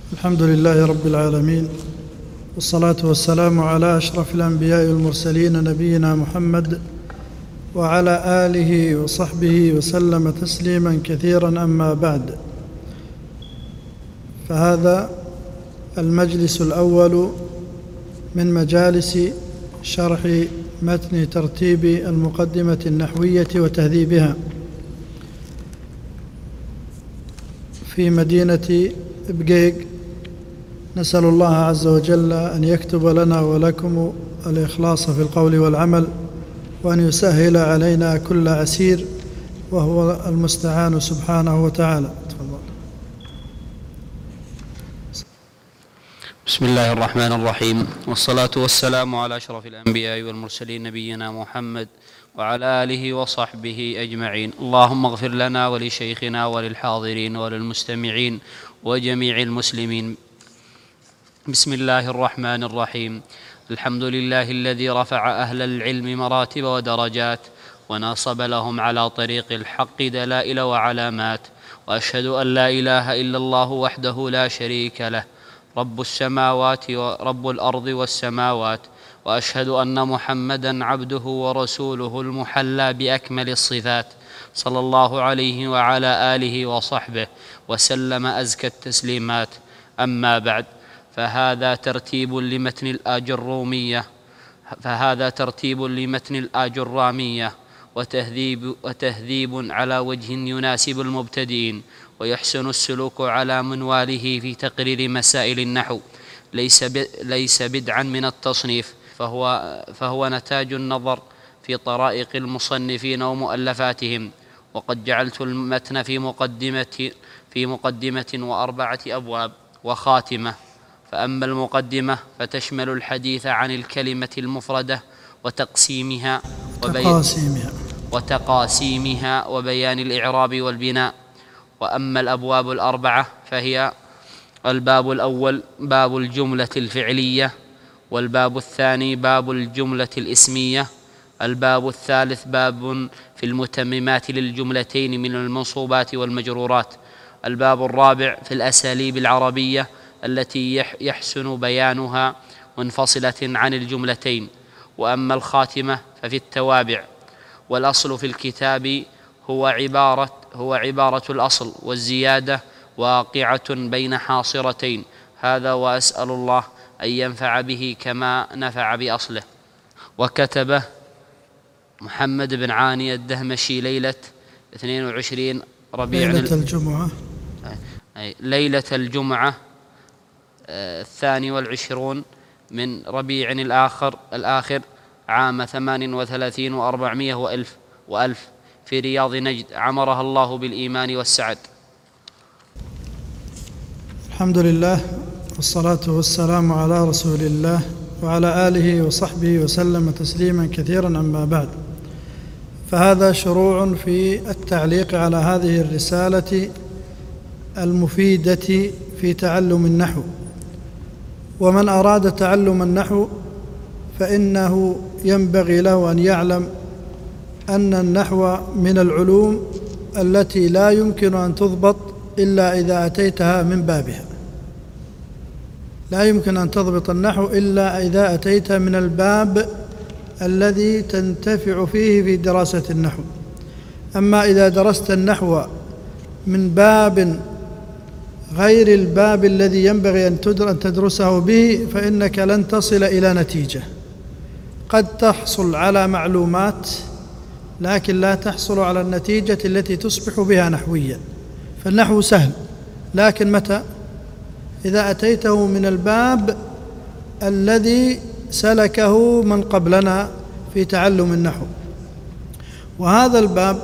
الحمد لله رب العالمين، والصلاة والسلام على أشرف الأنبياء والمرسلين نبينا محمد وعلى آله وصحبه وسلم تسليما كثيرا. أما بعد، فهذا المجلس الأول من مجالس شرح متن ترتيب المقدمة النحوية وتهذيبها في مدينة بقيق. نسأل الله عز وجل أن يكتب لنا ولكم الإخلاص في القول والعمل، وأن يسهل علينا كل عسير، وهو المستعان سبحانه وتعالى. تفضل. بسم الله الرحمن الرحيم، والصلاة والسلام على أشرف الأنبياء والمرسلين نبينا محمد وعلى آله وصحبه أجمعين. اللهم اغفر لنا ولشيخنا وللحاضرين وللمستمعين وجميع المسلمين. بسم الله الرحمن الرحيم. الحمد لله الذي رفع أهل العلم مراتب ودرجات، ونصب لهم على طريق الحق دلائل وعلامات، وأشهد أن لا إله إلا الله وحده لا شريك له، رب السماوات ورب الأرض والسماوات، وأشهد أن محمدًا عبده ورسوله المحلى بأكمل الصفات، صلى الله عليه وعلى آله وصحبه وسلم أزكى التسليمات. أما بعد، فهذا ترتيب لمتن الآجرامية وتهذيب على وجه يناسب المبتدئين، ويحسن السلوك على منواله في تقرير مسائل النحو، ليس بدعا من التصنيف، فهو نتاج النظر في طرائق المصنفين ومؤلفاتهم. وقد جعلت المتن في مقدمة وأربعة أبواب وخاتمة. فأما المقدمة فتشمل الحديث عن الكلمة المفردة وتقاسيمها وبيان الإعراب والبناء. وأما الأبواب الأربعة فهي: الباب الأول باب الجملة الفعلية، والباب الثاني باب الجملة الإسمية، الباب الثالث باب في المتممات للجملتين من المنصوبات والمجرورات، الباب الرابع في الأساليب العربية التي يحسن بيانها منفصلة عن الجملتين. وأما الخاتمة ففي التوابع. والأصل في الكتاب هو عبارة الأصل، والزيادة واقعة بين حاصرتين. هذا وأسأل الله أن ينفع به كما نفع بأصله. وكتبه محمد بن عاني الدهمشي ليلة 22 ربيع ليلة الجمعة 22 من ربيع الآخر عام 38 و400 وألف في رياض نجد، عمرها الله بالإيمان والسعد. الحمد لله، والصلاة والسلام على رسول الله وعلى آله وصحبه وسلم تسليما كثيرا. أما بعد، فهذا شروع في التعليق على هذه الرسالة المفيدة في تعلم النحو. ومن أراد تعلم النحو فإنه ينبغي له أن يعلم أن النحو من العلوم التي لا يمكن أن تضبط إلا إذا أتيتها من بابها. لا يمكن أن تضبط النحو إلا إذا أتيت من الباب الذي تنتفع فيه في دراسة النحو. أما إذا درست النحو من باب غير الباب الذي ينبغي أن تدرسه به، فإنك لن تصل إلى نتيجة. قد تحصل على معلومات، لكن لا تحصل على النتيجة التي تصبح بها نحويا. فالنحو سهل، لكن متى؟ إذا أتيته من الباب الذي سلكه من قبلنا في تعلم النحو. وهذا الباب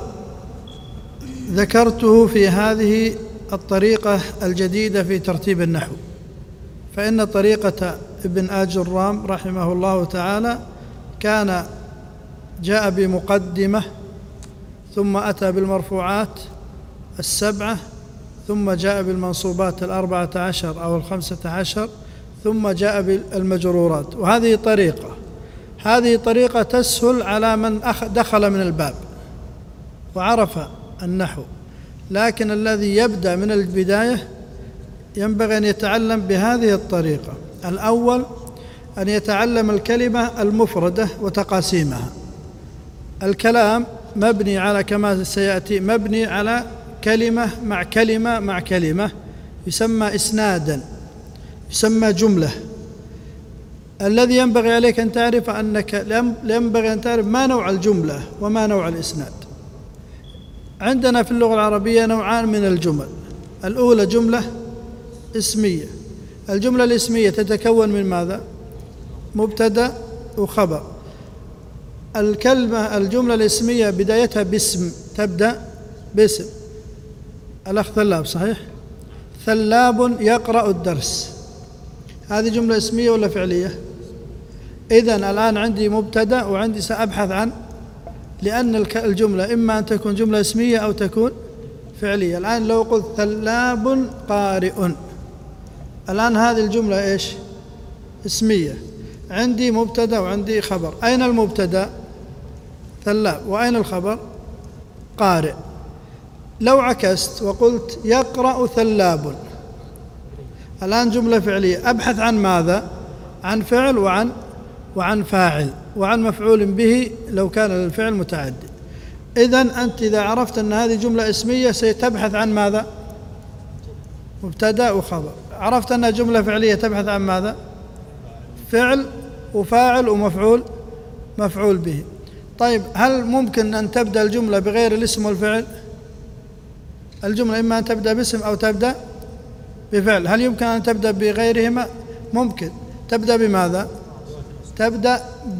ذكرته في هذه الطريقة الجديدة في ترتيب النحو. فإن طريقة ابن آجرام رحمه الله تعالى كان جاء بمقدمة، ثم أتى بالمرفوعات 7، ثم جاء بالمنصوبات 14 أو 15، ثم جاء بالمجرورات. وهذه طريقة تسهل على من دخل من الباب وعرف النحو. لكن الذي يبدأ من البداية ينبغي أن يتعلم بهذه الطريقة. الأول أن يتعلم الكلمة المفردة وتقاسيمها. الكلام مبني على، كما سيأتي، مبني على كلمة مع كلمة مع كلمة، يسمى إسنادا، يسمى جملة. الذي ينبغي عليك أن تعرف أنك ينبغي أن تعرف ما نوع الجملة وما نوع الإسناد. عندنا في اللغة العربية نوعان من الجمل. الأولى جملة اسمية. الجملة الاسمية تتكون من ماذا؟ مبتدأ وخبر. الجملة الاسمية بدايتها باسم، تبدأ باسم. الأخ ثلاب، صحيح؟ ثلاب يقرأ الدرس، هذه جملة اسمية ولا فعلية؟ إذن الآن عندي مبتدأ وعندي سأبحث عن، لأن الجملة إما أن تكون جملة اسمية أو تكون فعلية. الآن لو قلت ثلاب قارئ، الآن هذه الجملة إيش؟ اسمية. عندي مبتدأ وعندي خبر. أين المبتدأ؟ ثلاب. وأين الخبر؟ قارئ. لو عكست وقلت يقرأ ثلاب، الآن جملة فعلية. أبحث عن ماذا؟ عن فعل وعن فاعل وعن مفعول به لو كان الفعل متعدي. إذن أنت إذا عرفت أن هذه جملة اسمية ستبحث عن ماذا؟ مبتدأ وخبر. عرفت أنها جملة فعلية تبحث عن ماذا؟ فعل وفاعل مفعول به. طيب، هل ممكن أن تبدأ الجملة بغير الاسم والفعل؟ الجملة إما أن تبدأ باسم أو تبدأ بفعل. هل يمكن أن تبدأ بغيرهما؟ ممكن. تبدأ بماذا؟ تبدأ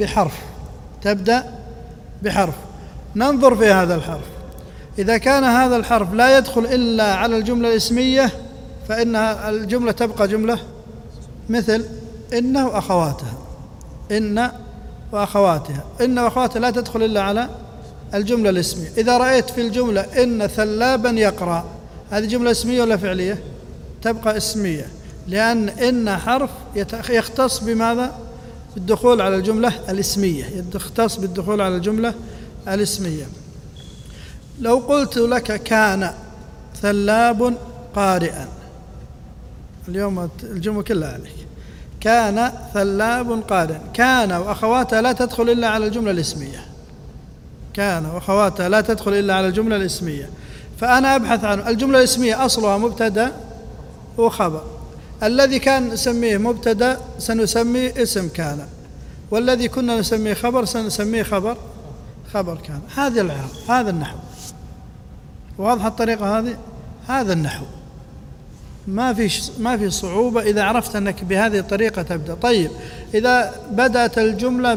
بحرف. ننظر في هذا الحرف. إذا كان هذا الحرف لا يدخل إلا على الجملة الاسمية فإن الجملة تبقى جملة، مثل إن وأخواتها. إن وأخواتها لا تدخل إلا على الجملة الاسمية. إذا رأيت في الجملة إن ثلابا يقرأ، هذه جملة اسمية ولا فعلية؟ تبقى اسمية، لأن إن حرف يختص بماذا؟ بالدخول على الجملة الاسمية، يختص بالدخول على الجملة الاسمية. لو قلت لك كان ثلاب قارئا، اليوم الجملة كلها عليك. كان ثلاب قارئا. كان وأخواتها لا تدخل إلا على الجملة الاسمية. كان وأخواتها لا تدخل إلا على الجملة الاسمية. فأنا أبحث عنه. الجملة الاسمية أصلها مبتدأ وخبر. الذي كان نسميه مبتدأ سنسميه اسم كان، والذي كنا نسميه خبر سنسميه خبر كان. هذه العرب، هذا النحو. واضحة الطريقة هذه؟ هذا النحو. ما في صعوبة إذا عرفت أنك بهذه الطريقة تبدأ. طيب، إذا بدأت الجملة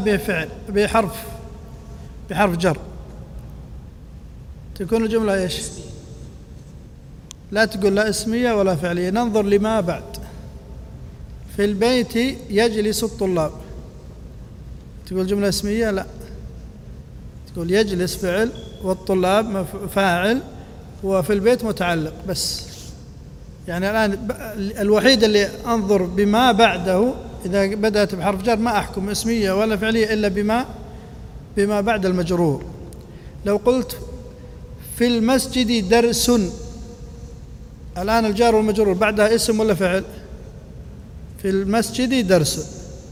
بحرف جر، تكون الجملة إيش؟ لا تقول لا اسمية ولا فعلية. ننظر لما بعد. في البيت يجلس الطلاب، تقول جملة اسمية؟ لا، تقول يجلس فعل والطلاب فاعل وفي البيت متعلق بس. يعني الآن الوحيد اللي أنظر بما بعده إذا بدأت بحرف جر، ما أحكم اسمية ولا فعلية إلا بما بعد المجرور. لو قلت في المسجد درس، الآن الجار والمجرور بعدها اسم ولا فعل؟ في المسجد درس،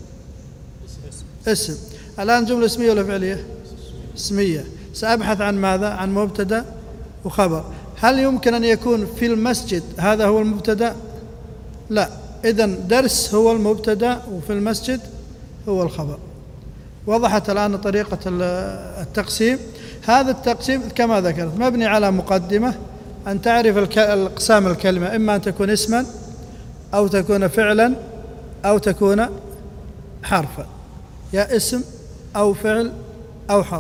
اسم. الآن جملة اسمية ولا فعلية؟ اسمية. سأبحث عن ماذا؟ عن مبتدأ وخبر. هل يمكن أن يكون في المسجد هذا هو المبتدأ؟ لا. إذن درس هو المبتدأ وفي المسجد هو الخبر. وضحت الآن طريقة التقسيم. هذا التقسيم كما ذكرت مبني على مقدمة، أن تعرف أقسام الكلمة، إما أن تكون اسما أو تكون فعلا أو تكون حرفا، يا اسم أو فعل أو حرف.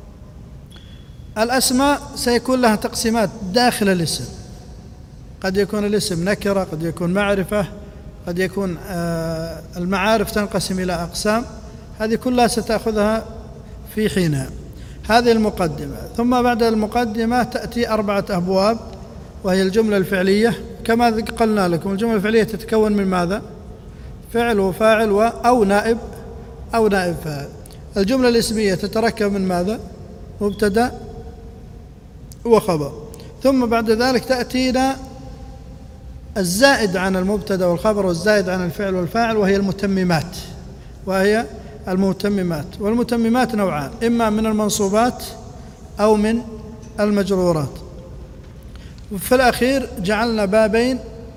الأسماء سيكون لها تقسيمات داخل الاسم. قد يكون الاسم نكرة، قد يكون معرفة، قد يكون المعارف تنقسم إلى أقسام. هذه كلها ستأخذها في حينها. هذه المقدمة. ثم بعد المقدمة تأتي 4 أبواب، وهي الجملة الفعلية. كما قلنا لكم الجملة الفعلية تتكون من ماذا؟ فعل وفاعل أو نائب فاعل. الجملة الاسمية تتركب من ماذا؟ مبتدأ وخبر. ثم بعد ذلك تأتينا الزائد عن المبتدأ والخبر والزائد عن الفعل والفاعل، وهي المتممات. والمتممات نوعان، إما من المنصوبات أو من المجرورات. في الأخير جعلنا بابين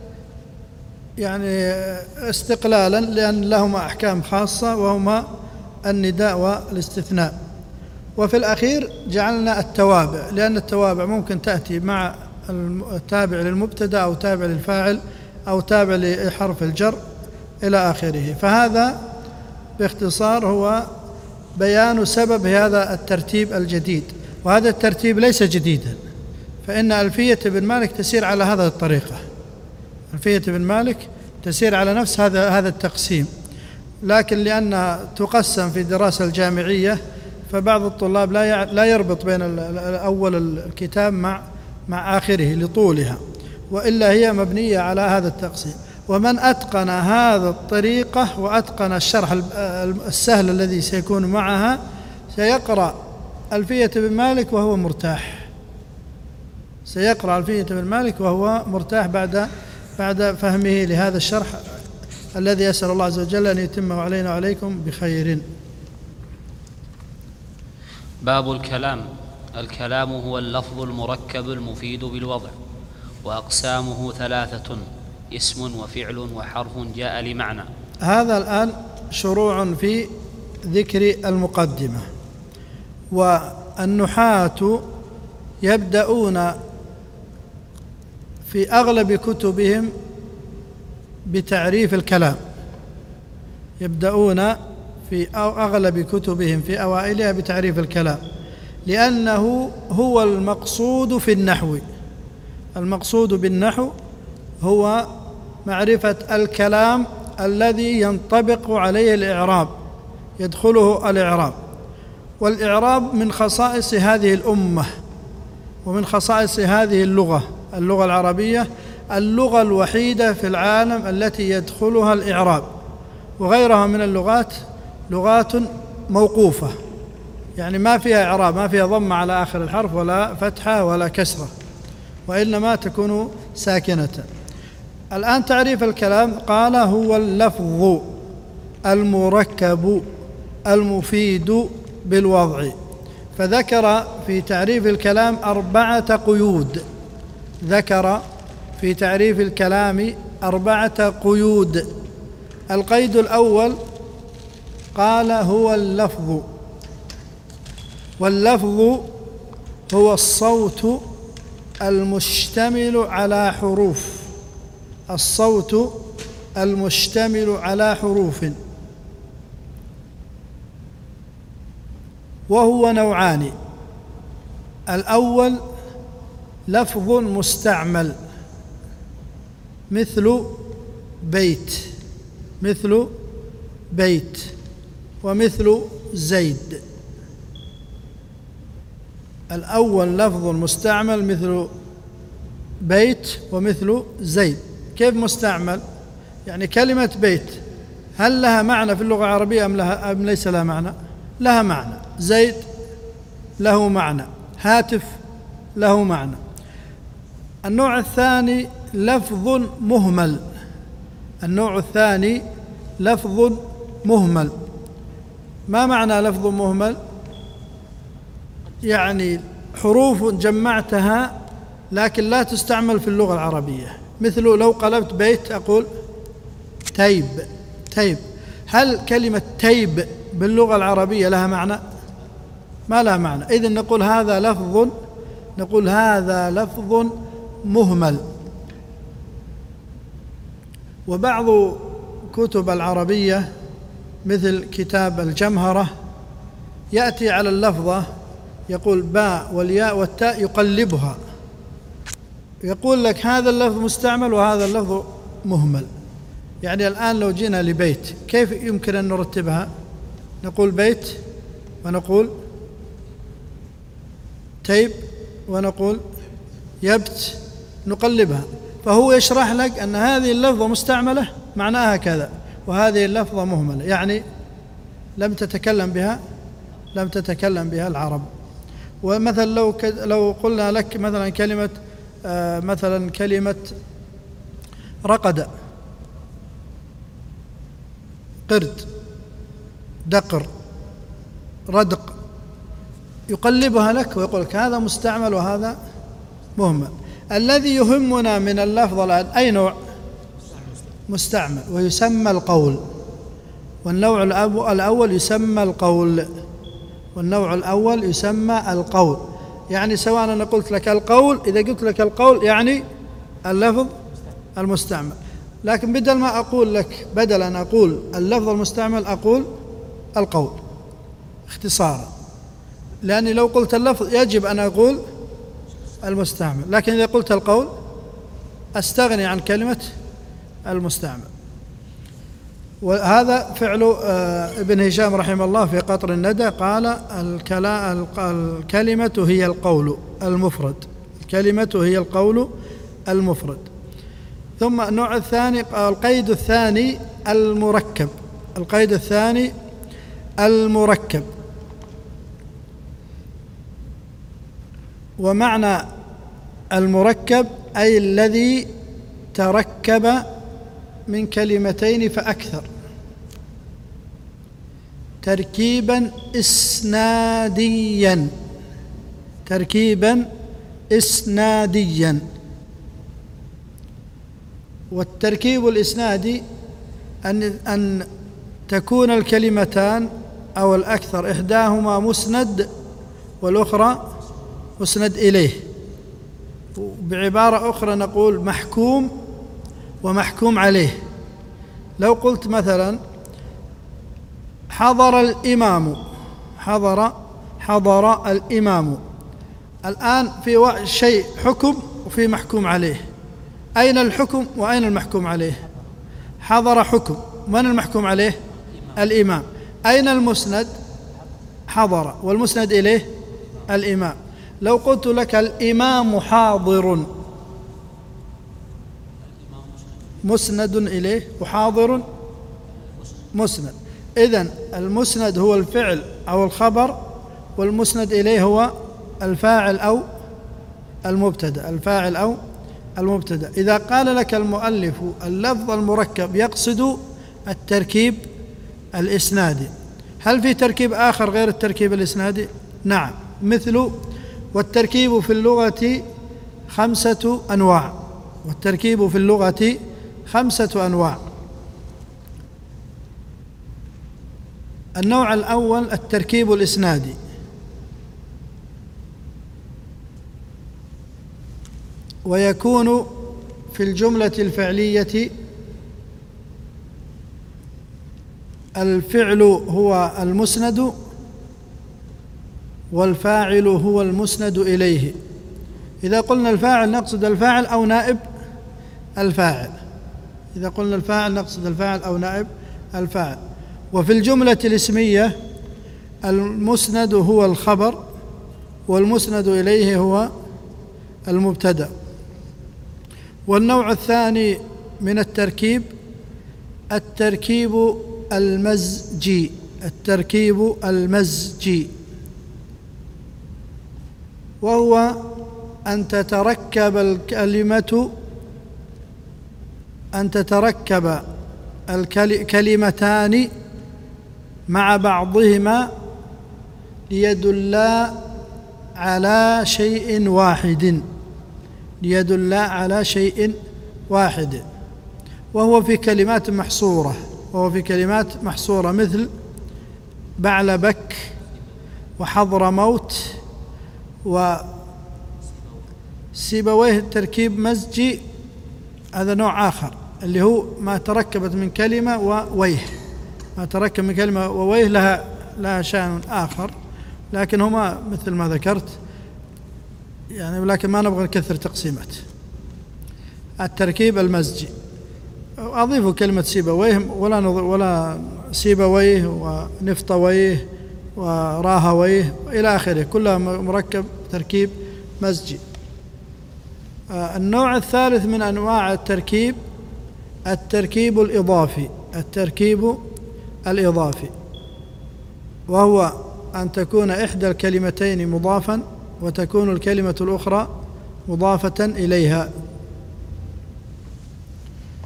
يعني استقلالا، لأن لهما أحكام خاصة وهما النداء والاستثناء. وفي الأخير جعلنا التوابع، لأن التوابع ممكن تأتي مع التابع للمبتدأ أو تابع للفاعل أو تابع لحرف الجر إلى آخره. فهذا باختصار هو بيان سبب هذا الترتيب الجديد. وهذا الترتيب ليس جديدا، فإن ألفية ابن مالك تسير على هذه الطريقة. ألفية ابن مالك تسير على نفس هذا التقسيم، لكن لأنها تقسم في الدراسة الجامعية فبعض الطلاب لا يربط بين أول الكتاب مع آخره لطولها، وإلا هي مبنية على هذا التقسيم. ومن أتقن هذا الطريقة وأتقن الشرح السهل الذي سيكون معها سيقرأ ألفية ابن مالك وهو مرتاح، سيقرأ ألفية ابن مالك وهو مرتاح بعد فهمه لهذا الشرح الذي يسأل الله عز وجل أن يتمه علينا وعليكم بخير. باب الكلام. الكلام هو اللفظ المركب المفيد بالوضع، وأقسامه 3: اسم وفعل وحرف جاء لمعنى. هذا الآن شروع في ذكر المقدمة. والنحاة يبدأون في أغلب كتبهم بتعريف الكلام، يبدأون في أغلب كتبهم في أوائلها بتعريف الكلام، لأنه هو المقصود في النحو. المقصود بالنحو هو معرفة الكلام الذي ينطبق عليه الإعراب، يدخله الإعراب. والإعراب من خصائص هذه الأمة ومن خصائص هذه اللغة العربية، اللغة الوحيدة في العالم التي يدخلها الإعراب، وغيرها من اللغات لغات موقوفة، يعني ما فيها إعراب، ما فيها ضم على آخر الحرف ولا فتحة ولا كسرة، وإنما تكون ساكنة. الآن تعريف الكلام قال هو اللفظ المركب المفيد بالوضع. فذكر في تعريف الكلام 4 قيود، ذكر في تعريف الكلام 4 قيود. القيد الأول قال هو اللفظ، واللفظ هو الصوت المشتمل على حروف، الصوت المشتمل على حروف، وهو نوعان. الأول لفظ مستعمل مثل بيت ومثل زيد. الأول لفظ مستعمل مثل بيت ومثل زيد. كيف مستعمل؟ يعني كلمة بيت هل لها معنى في اللغة العربية أم ليس لها معنى؟ لها معنى. زيد له معنى، هاتف له معنى. النوع الثاني لفظ مهمل. النوع الثاني لفظ مهمل. ما معنى لفظ مهمل؟ يعني حروف جمعتها لكن لا تستعمل في اللغة العربية، مثل لو قلبت بيت أقول تيب. هل كلمة تيب باللغة العربية لها معنى؟ ما لها معنى. إذن نقول هذا لفظ مهمل. وبعض كتب العربية مثل كتاب الجمهرة يأتي على اللفظة يقول باء والياء والتاء يقلبها، يقول لك هذا اللفظ مستعمل وهذا اللفظ مهمل. يعني الآن لو جينا لبيت كيف يمكن أن نرتبها؟ نقول بيت ونقول تيب ونقول يبت، نقلبها. فهو يشرح لك أن هذه اللفظة مستعملة معناها كذا، وهذه اللفظة مهملة، يعني لم تتكلم بها العرب. ومثلا لو قلنا لك مثلا كلمة رقد، قرد، دقر، ردق، يقلبها لك ويقول لك هذا مستعمل وهذا مهمل. الذي يهمنا من اللفظ الآن أي نوع؟ مستعمل، ويسمى القول. والنوع الأول يسمى القول، والنوع الأول يسمى القول. يعني سواء أنا قلت لك القول، إذا قلت لك القول يعني اللفظ المستعمل. لكن بدل ما أقول لك، بدل أن أقول اللفظ المستعمل أقول القول اختصارا، لأني لو قلت اللفظ يجب أن أقول المستعمل، لكن إذا قلت القول أستغني عن كلمة المستعمل. وهذا فعل ابن هشام رحمه الله في قطر الندى، قال الكلمة هي القول المفرد، الكلمة هي القول المفرد. ثم النوع الثاني، القيد الثاني المركب، القيد الثاني المركب. ومعنى المركب أي الذي تركب من كلمتين فأكثر تركيبا إسناديا، تركيبا إسناديا. والتركيب الإسنادي أن تكون الكلمتان أو الأكثر إحداهما مسند والأخرى مسند إليه. بعبارة أخرى نقول محكوم ومحكوم عليه. لو قلت مثلا حضر الإمام، حضر الإمام، الآن في شيء حكم وفي محكوم عليه، أين الحكم وأين المحكوم عليه؟ حضر حكم، من المحكوم عليه؟ الإمام. أين المسند؟ حضر، والمسند إليه الإمام. لو قلت لك الإمام حاضر، مسند إليه، وحاضر مسند. إذن المسند هو الفعل أو الخبر، والمسند إليه هو الفاعل أو المبتدأ، الفاعل أو المبتدأ. إذا قال لك المؤلف اللفظ المركب يقصد التركيب الإسنادي. هل في تركيب آخر غير التركيب الإسنادي؟ نعم، مثل والتركيب في اللغة 5 أنواع، والتركيب في اللغة 5 أنواع. النوع الأول التركيب الإسنادي، ويكون في الجملة الفعلية الفعل هو المسند والفاعل هو المسند إليه. إذا قلنا الفاعل نقصد الفاعل أو نائب الفاعل، إذا قلنا الفاعل نقصد الفاعل أو نائب الفاعل. وفي الجملة الاسمية المسند هو الخبر والمسند إليه هو المبتدأ. والنوع الثاني من التركيب التركيب المزجي، التركيب المزجي، وهو أن تتركب الكلمة، أن تتركب الكلمتان مع بعضهما ليدلا على شيء واحد، ليدلا على شيء واحد، وهو في كلمات محصورة، وهو في كلمات محصورة مثل بعلبك وحضرموت وسيبويه. تركيب مزجي هذا نوع آخر، اللي هو ما تركبت من كلمة وويه، ما تركب من كلمة وويه لها شأن آخر، لكن هما مثل ما ذكرت يعني، ولكن ما نبغى نكثر تقسيمات. التركيب المزجي أضيف كلمة سيبويه ولا سيبويه ونفطويه وراهويه إلى آخره، كلها مركب تركيب مزجي. النوع الثالث من أنواع التركيب التركيب الإضافي، التركيب الإضافي، وهو أن تكون إحدى الكلمتين مضافا وتكون الكلمة الأخرى مضافة إليها.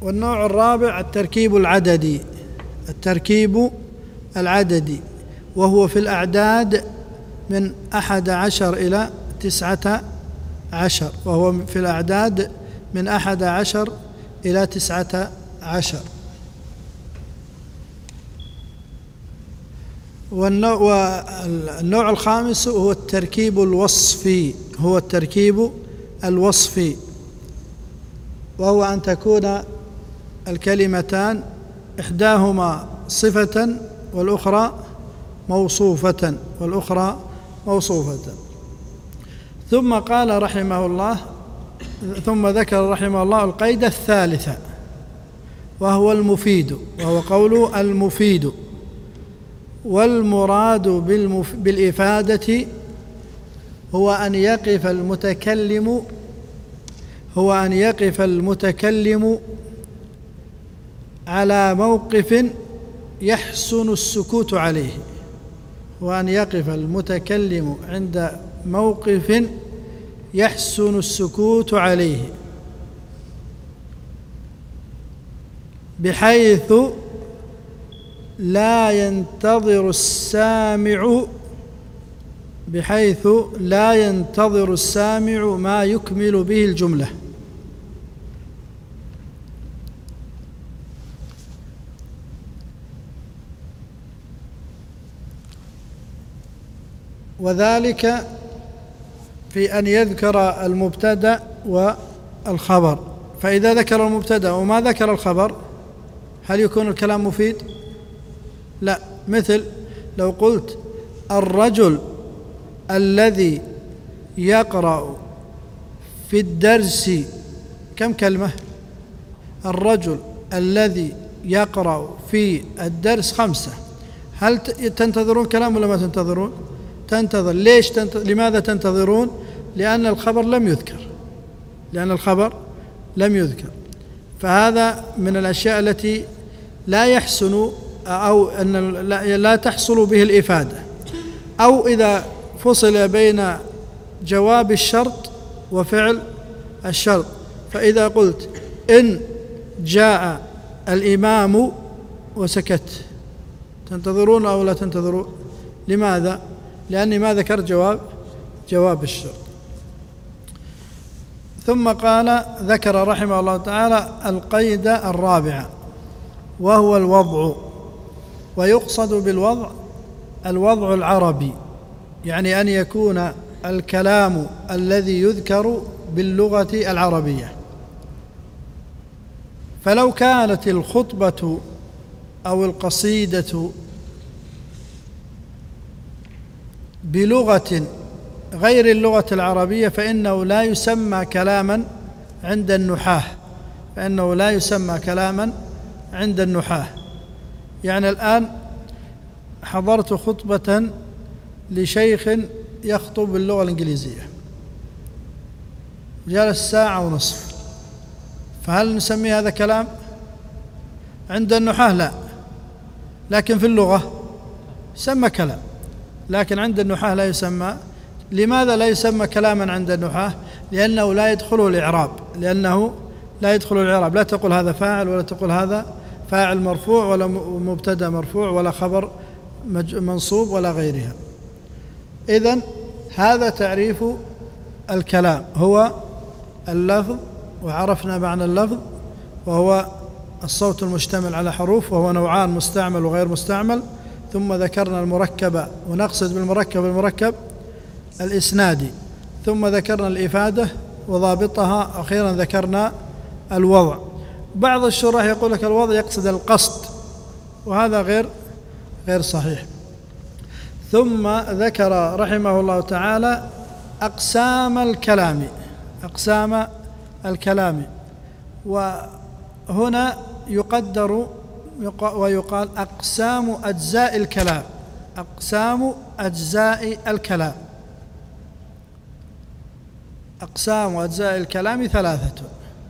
والنوع الرابع التركيب العددي. التركيب العددي وهو في الأعداد من 11 إلى 19، وهو في الأعداد من 11 إلى 19. والنوع الخامس هو التركيب الوصفي. وهو أن تكون الكلمتان إحداهما صفة والأخرى موصوفة. ثم قال رحمه الله، ثم ذكر رحمه الله القيد الثالث وهو المفيد، وهو قوله المفيد. والمراد بالإفادة هو أن يقف المتكلم على موقف يحسن السكوت عليه. وأن يقف المتكلم عند موقف يحسن السكوت عليه، بحيث لا ينتظر السامع ما يكمل به الجملة. وذلك في أن يذكر المبتدأ والخبر. فإذا ذكر المبتدأ وما ذكر الخبر هل يكون الكلام مفيد؟ لا. مثل لو قلت الرجل الذي يقرأ في الدرس، كم كلمة؟ الرجل الذي يقرأ في الدرس 5. هل تنتظرون كلام ولا ما تنتظرون؟ تنتظر. ليش لماذا تنتظرون؟ لأن الخبر لم يذكر. فهذا من الأشياء التي لا يحسن أو أن لا تحصل به الإفادة. أو إذا فصل بين جواب الشرط وفعل الشرط، فإذا قلت إن جاء الإمام وسكت، تنتظرون أو لا تنتظرون؟ لماذا؟ لأني ما ذكرت جواب الشرط. ثم ذكر رحمه الله تعالى القيد الرابع وهو الوضع. ويقصد بالوضع الوضع العربي، يعني أن يكون الكلام الذي يذكر باللغة العربية. فلو كانت الخطبة أو القصيدة بلغة غير اللغة العربية فإنه لا يسمى كلاما عند النحاة. يعني الآن حضرت خطبة لشيخ يخطب باللغة الإنجليزية، جلس 1.5 ساعة، فهل نسمي هذا كلام؟ عند النحاة لا، لكن في اللغة يسمى كلام، لكن عند النحاة لا يسمى. لماذا لا يسمى كلاما عند النحاة؟ لأنه لا يدخله الإعراب. لا تقول هذا فاعل، ولا تقول هذا فاعل مرفوع، ولا مبتدأ مرفوع، ولا خبر منصوب، ولا غيرها. إذن هذا تعريف الكلام، هو اللفظ، وعرفنا معنى اللفظ وهو الصوت المشتمل على حروف، وهو نوعان: مستعمل وغير مستعمل. ثم ذكرنا المركب، ونقصد بالمركب المركب الإسنادي. ثم ذكرنا الإفادة وضابطها. أخيرا ذكرنا الوضع. بعض الشراح يقول لك الوضع يقصد القصد، وهذا غير صحيح. ثم ذكر رحمه الله تعالى أقسام الكلام. وهنا يقدر ويقال أقسام أجزاء الكلام. أقسام أجزاء الكلام 3،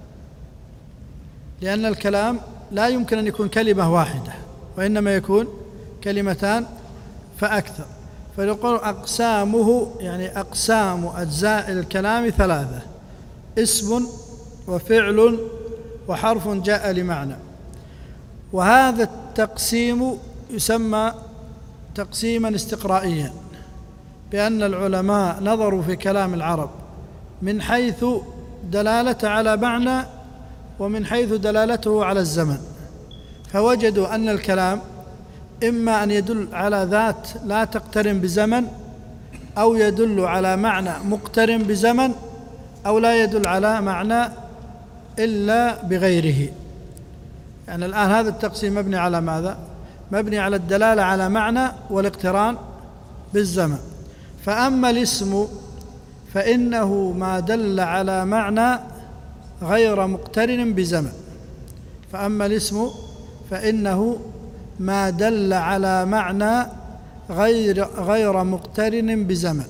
لأن الكلام لا يمكن أن يكون كلمة واحدة، وإنما يكون كلمتان فأكثر. فنقول أقسامه، يعني أقسام أجزاء الكلام 3: اسم، وفعل، وحرف جاء لمعنى. وهذا التقسيم يسمى تقسيما استقرائيا، بأن العلماء نظروا في كلام العرب من حيث دلالته على معنى ومن حيث دلالته على الزمن، فوجدوا أن الكلام إما أن يدل على ذات لا تقترن بزمن، أو يدل على معنى مقترن بزمن، أو لا يدل على معنى إلا بغيره. يعني الآن هذا التقسيم مبني على ماذا؟ مبني على الدلالة على معنى والاقتران بالزمن. فأما الاسم فإنه ما دل على معنى غير مقترن بزمن. فأما الاسم فإنه ما دل على معنى غير مقترن بزمن.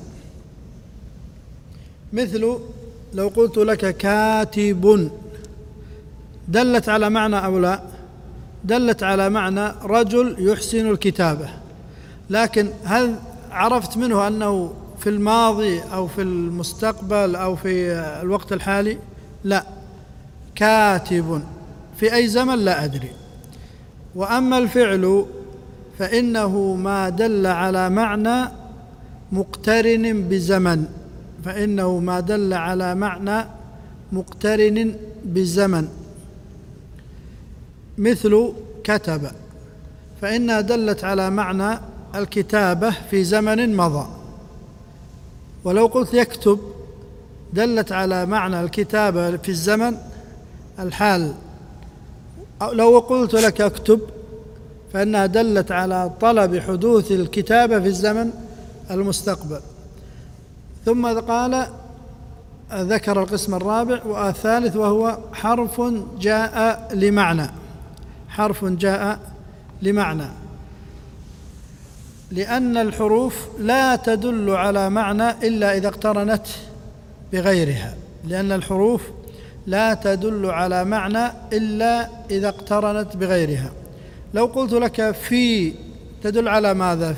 مثل لو قلت لك كاتب، دلت على معنى أو لا؟ دلت على معنى رجل يحسن الكتابة، لكن هل عرفت منه أنه في الماضي أو في المستقبل أو في الوقت الحالي؟ لا. كاتب في أي زمن لا أدري. وأما الفعل فإنه ما دل على معنى مقترن بزمن، فإنه ما دل على معنى مقترن بزمن. مثل كتب، فإنها دلت على معنى الكتابة في زمن مضى. ولو قلت يكتب دلت على معنى الكتابة في الزمن الحال. لو قلت لك اكتب فإنها دلت على طلب حدوث الكتابة في الزمن المستقبل. ثم قال ذكر القسم الرابع والثالث، وهو حرف جاء لمعنى. حرف جاء لمعنى، لأن الحروف لا تدل على معنى إلا إذا اقترنت بغيرها. لأن الحروف لا تدل على معنى إلا إذا اقترنت بغيرها. لو قلت لك في، تدل على ماذا؟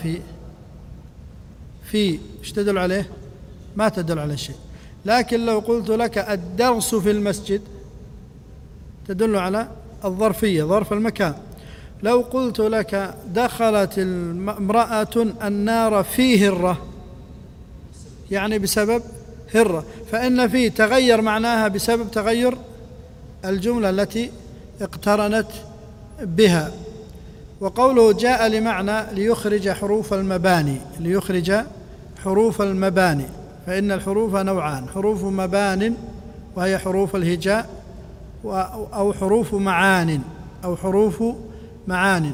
في ايش تدل عليه؟ ما تدل على شيء. لكن لو قلت لك الدرس في المسجد تدل على الظرفية، ظرف المكان. لو قلت لك دخلت امرأة النار في هرة، يعني بسبب هرة، فإن في تغير معناها بسبب تغير الجملة التي اقترنت بها. وقوله جاء لمعنى ليخرج حروف المباني، ليخرج حروف المباني، فإن الحروف نوعان: حروف مبان وهي حروف الهجاء، أو حروف معان، أو حروف معان.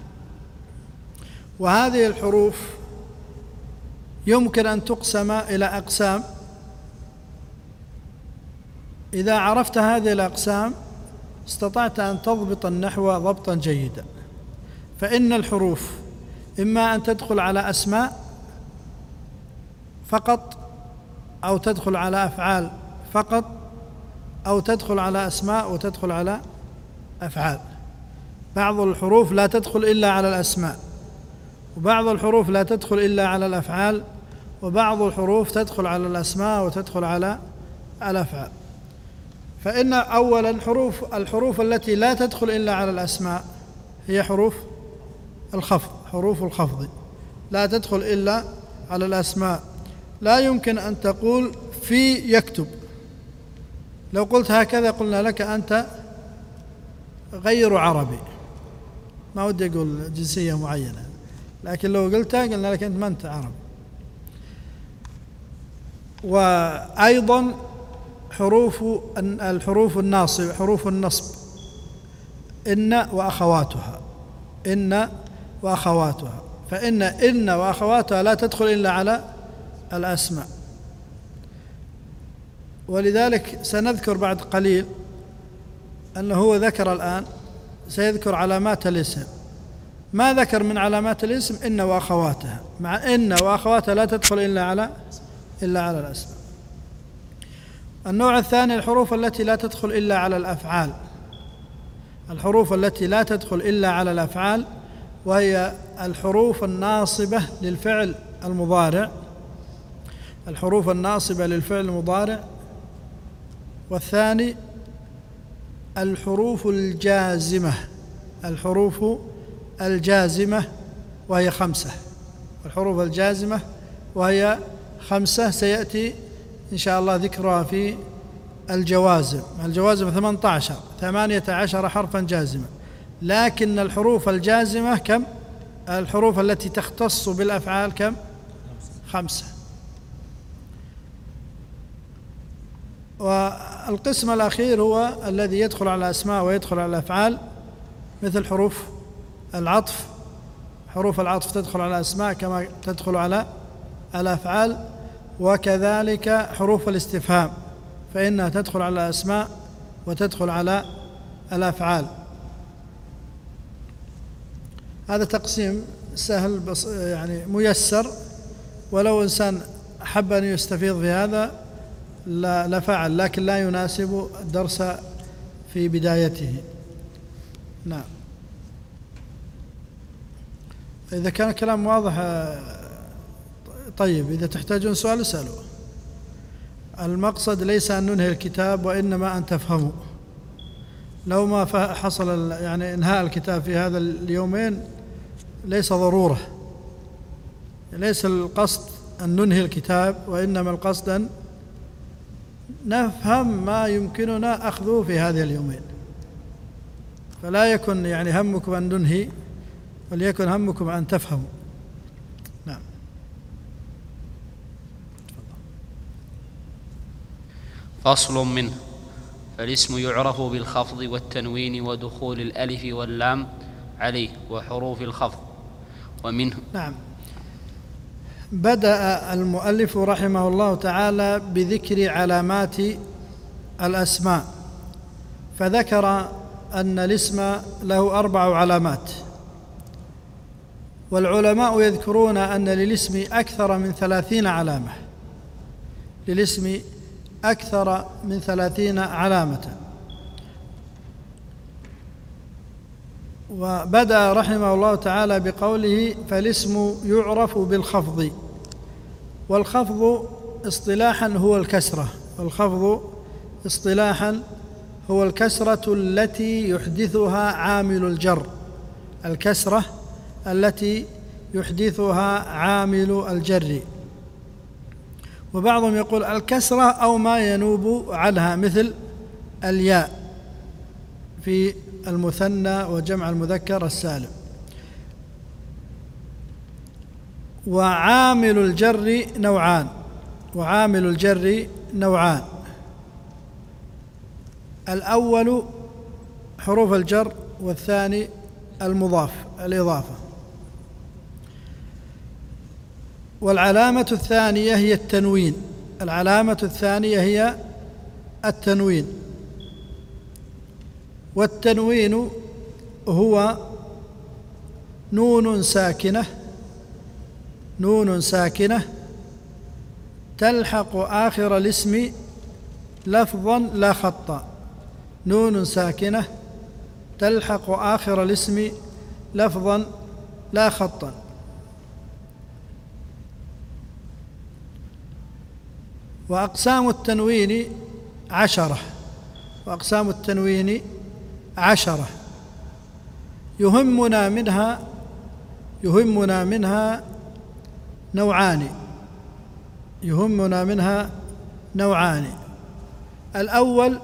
وهذه الحروف يمكن أن تقسم إلى أقسام. إذا عرفت هذه الأقسام استطعت أن تضبط النحو ضبطا جيدا. فإن الحروف إما أن تدخل على أسماء فقط، أو تدخل على أفعال فقط، أو تدخل على أسماء وتدخل على أفعال. بعض الحروف لا تدخل إلا على الأسماء، وبعض الحروف لا تدخل إلا على الأفعال، وبعض الحروف تدخل على الأسماء وتدخل على الأفعال. فإن أولا الحروف التي لا تدخل إلا على الأسماء هي حروف الخفض. حروف الخفض لا تدخل إلا على الأسماء. لا يمكن أن تقول في يكتب. لو قلت هكذا قلنا لك أنت غير عربي، ما ودي أقول جنسية معينة، لكن لو قلتها قلنا لك أنت ما أنت عربي. وأيضا الحروف الناصب، حروف النصب، إن وأخواتها، إن وأخواتها، فإن وأخواتها لا تدخل إلا على الأسماء. ولذلك سنذكر بعد قليل أنه هو ذكر الآن سيذكر علامات الاسم. ما ذكر من علامات الاسم إن وأخواتها، مع إن وأخواتها لا تدخل إلا على الأسماء. النوع الثاني الحروف التي لا تدخل إلا على الأفعال. الحروف التي لا تدخل إلا على الأفعال وهي الحروف الناصبة للفعل المضارع. الحروف الناصبة للفعل المضارع. والثاني الحروف الجازمة، الحروف الجازمة وهي 5، الحروف الجازمة وهي 5 سيأتي إن شاء الله ذكرها في الجوازم. الجوازم 18 حرفا جازمة، لكن الحروف الجازمة كم؟ الحروف التي تختص بالأفعال كم؟ 5. والقسم الأخير هو الذي يدخل على الأسماء ويدخل على الأفعال، مثل حروف العطف. حروف العطف تدخل على الأسماء كما تدخل على الأفعال، وكذلك حروف الاستفهام فإنها تدخل على الأسماء وتدخل على الأفعال. هذا تقسيم سهل يعني ميسر، ولو إنسان حب أن يستفيض في هذا لفعل، لكن لا يناسب الدرس في بدايته. نعم. إذا كان الكلام واضح طيب، إذا تحتاجون سؤال اسألوا. المقصد ليس أن ننهي الكتاب، وإنما أن تفهموا. لو ما حصل يعني إنهاء الكتاب في هذا اليومين ليس ضرورة، ليس القصد أن ننهي الكتاب، وإنما القصد أن نفهم ما يمكننا أخذه في هذه اليومين. فلا يكن يعني همكم أن ننهي، وليكن همكم أن تفهموا. نعم. فصل منه. فالاسم يعرف بالخفض والتنوين ودخول الألف واللام عليه وحروف الخفض ومنه. نعم. بدأ المؤلف رحمه الله تعالى بذكر علامات الأسماء، فذكر أن الاسم له 4 علامات، والعلماء يذكرون أن للاسم أكثر من 30 علامة، للاسم أكثر من 30 علامة. وبدأ رحمه الله تعالى بقوله: فالاسم يعرف بالخفض. والخفض اصطلاحا هو الكسرة، والخفض اصطلاحا هو الكسرة التي يحدثها عامل الجر، الكسرة التي يحدثها عامل الجر. وبعضهم يقول الكسرة أو ما ينوب عنها، مثل الياء في المثنى وجمع المذكر السالم. وعامل الجر نوعان، وعامل الجر نوعان: الأول حروف الجر، والثاني المضاف الإضافة. والعلامة الثانية هي التنوين، العلامة الثانية هي التنوين. والتنوين هو نون ساكنة، نون ساكنة تلحق آخر الاسم لفظا لا خطا، نون ساكنة تلحق آخر الاسم لفظا لا خطا. وأقسام التنوين 10، وأقسام التنوين 10. يهمنا منها نوعان، يهمنا منها نوعان. الأول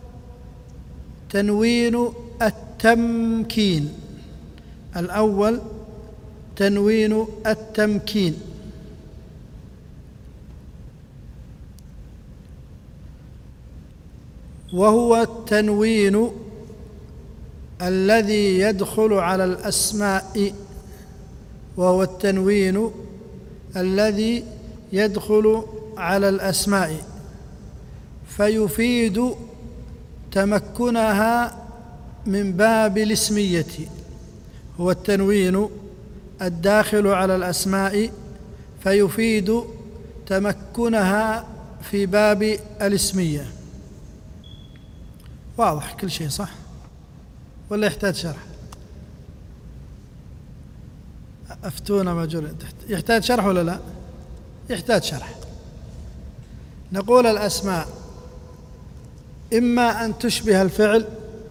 تنوين التمكين، الأول تنوين التمكين. وهو التنوين الذي يدخل على الأسماء، وهو التنوين الذي يدخل على الأسماء فيفيد تمكنها من باب الاسمية. هو التنوين الداخل على الأسماء فيفيد تمكنها في باب الاسمية. واضح كل شيء صح ولا يحتاج شرح؟ أفتونا ماجور، يحتاج شرح ولا لا؟ يحتاج شرح. نقول الأسماء إما أن تشبه الفعل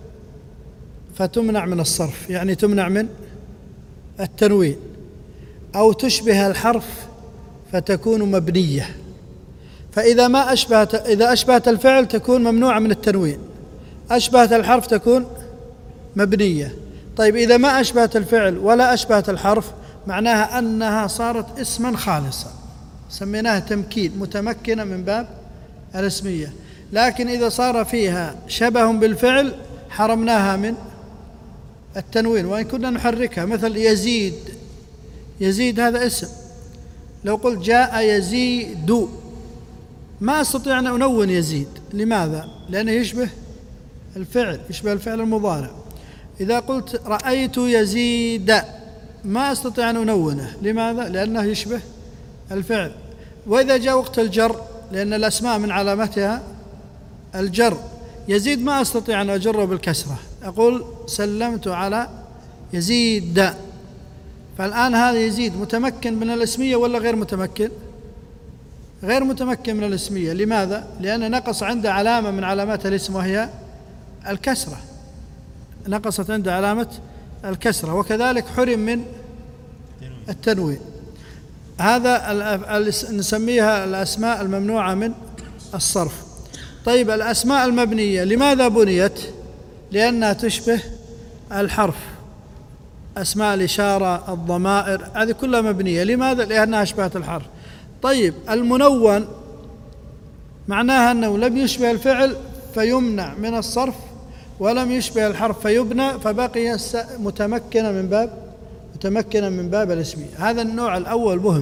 فتمنع من الصرف، يعني تمنع من التنوين، أو تشبه الحرف فتكون مبنية. فإذا إذا أشبهت الفعل تكون ممنوعة من التنوين، أشبهت الحرف تكون مبنية. طيب إذا ما أشبهت الفعل ولا أشبهت الحرف معناها أنها صارت اسما خالصا، سميناها تمكين، متمكنة من باب الاسمية. لكن إذا صار فيها شبه بالفعل حرمناها من التنوين، وإن كنا نحركها، مثل يزيد، يزيد هذا اسم، لو قلت جاء يزيد ما أستطيع أن أنون يزيد. لماذا؟ لأنه يشبه الفعل، يشبه الفعل المضارع. إذا قلت رأيت يزيد ما أستطيع أن أنونه. لماذا؟ لأنه يشبه الفعل. وإذا جاء وقت الجر، لأن الأسماء من علامتها الجر، يزيد ما أستطيع أن أجره بالكسرة، أقول سلمت على يزيد. فالآن هذا يزيد متمكن من الاسمية ولا غير متمكن؟ غير متمكن من الاسمية. لماذا؟ لأن نقص عنده علامة من علامات الاسم وهي الكسرة، نقصت عنده علامة الكسرة، وكذلك حرم من التنوين. هذا نسميها الأسماء الممنوعة من الصرف. طيب الأسماء المبنية لماذا بنيت؟ لأنها تشبه الحرف، أسماء الإشارة، الضمائر، هذه كلها مبنية. لماذا؟ لأنها أشبهت الحرف. طيب المنون معناها أنه لم يشبه الفعل فيمنع من الصرف، ولم يشبه الحرف فيبنى، فبقي متمكنا من باب الاسمية. هذا النوع الأول مهم،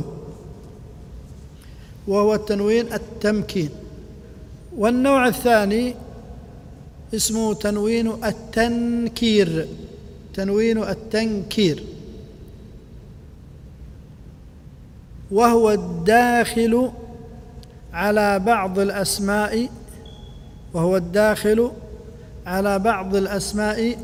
وهو التنوين التمكين. والنوع الثاني اسمه تنوين التنكير، تنوين التنكير، وهو الداخل على بعض الأسماء، وهو الداخل على بعض الأسماء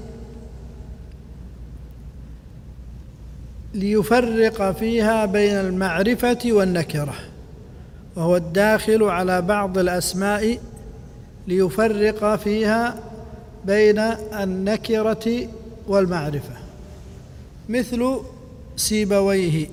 ليفرق فيها بين المعرفة والنكرة، وهو الداخل على بعض الأسماء ليفرق فيها بين النكرة والمعرفة. مثل سيبويه،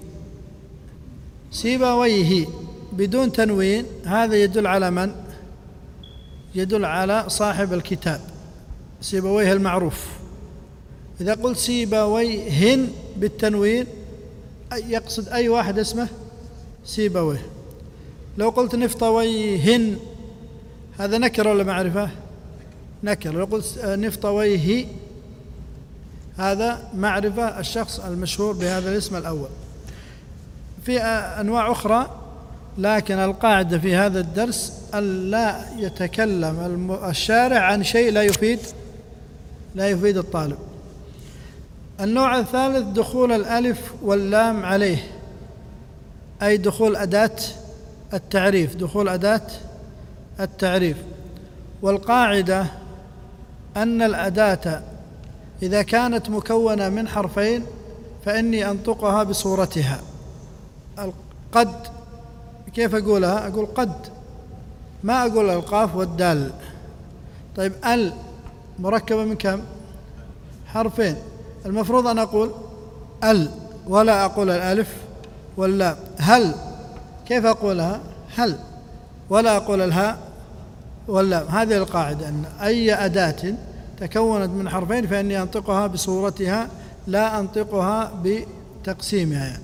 سيبويه بدون تنوين، هذا يدل على من؟ يدل على صاحب الكتاب، سيبويه المعروف. إذا قلت سيبويهن بالتنوين يقصد أي واحد اسمه سيبويه. لو قلت نفطويهن هذا نكرة ولا معرفة؟ نكرة. لو قلت نفطويه هذا معرفة الشخص المشهور بهذا الاسم الأول. في أنواع أخرى، لكن القاعدة في هذا الدرس ألا يتكلم الشارع عن شيء لا يفيد الطالب. النوع الثالث دخول الألف واللام عليه، أي دخول أداة التعريف، دخول أداة التعريف. والقاعدة أن الأداة إذا كانت مكونة من حرفين فإني أنطقها بصورتها. قد كيف أقولها؟ أقول قد، ما أقول القاف والدال. طيب ال مركبة من كم؟ حرفين، المفروض أن أقول ال ولا أقول الألف واللام. هل كيف أقولها؟ هل، ولا أقول الهاء واللام. هذه القاعدة، أن أي أداة تكونت من حرفين فإني أنطقها بصورتها لا أنطقها بتقسيمها يعني.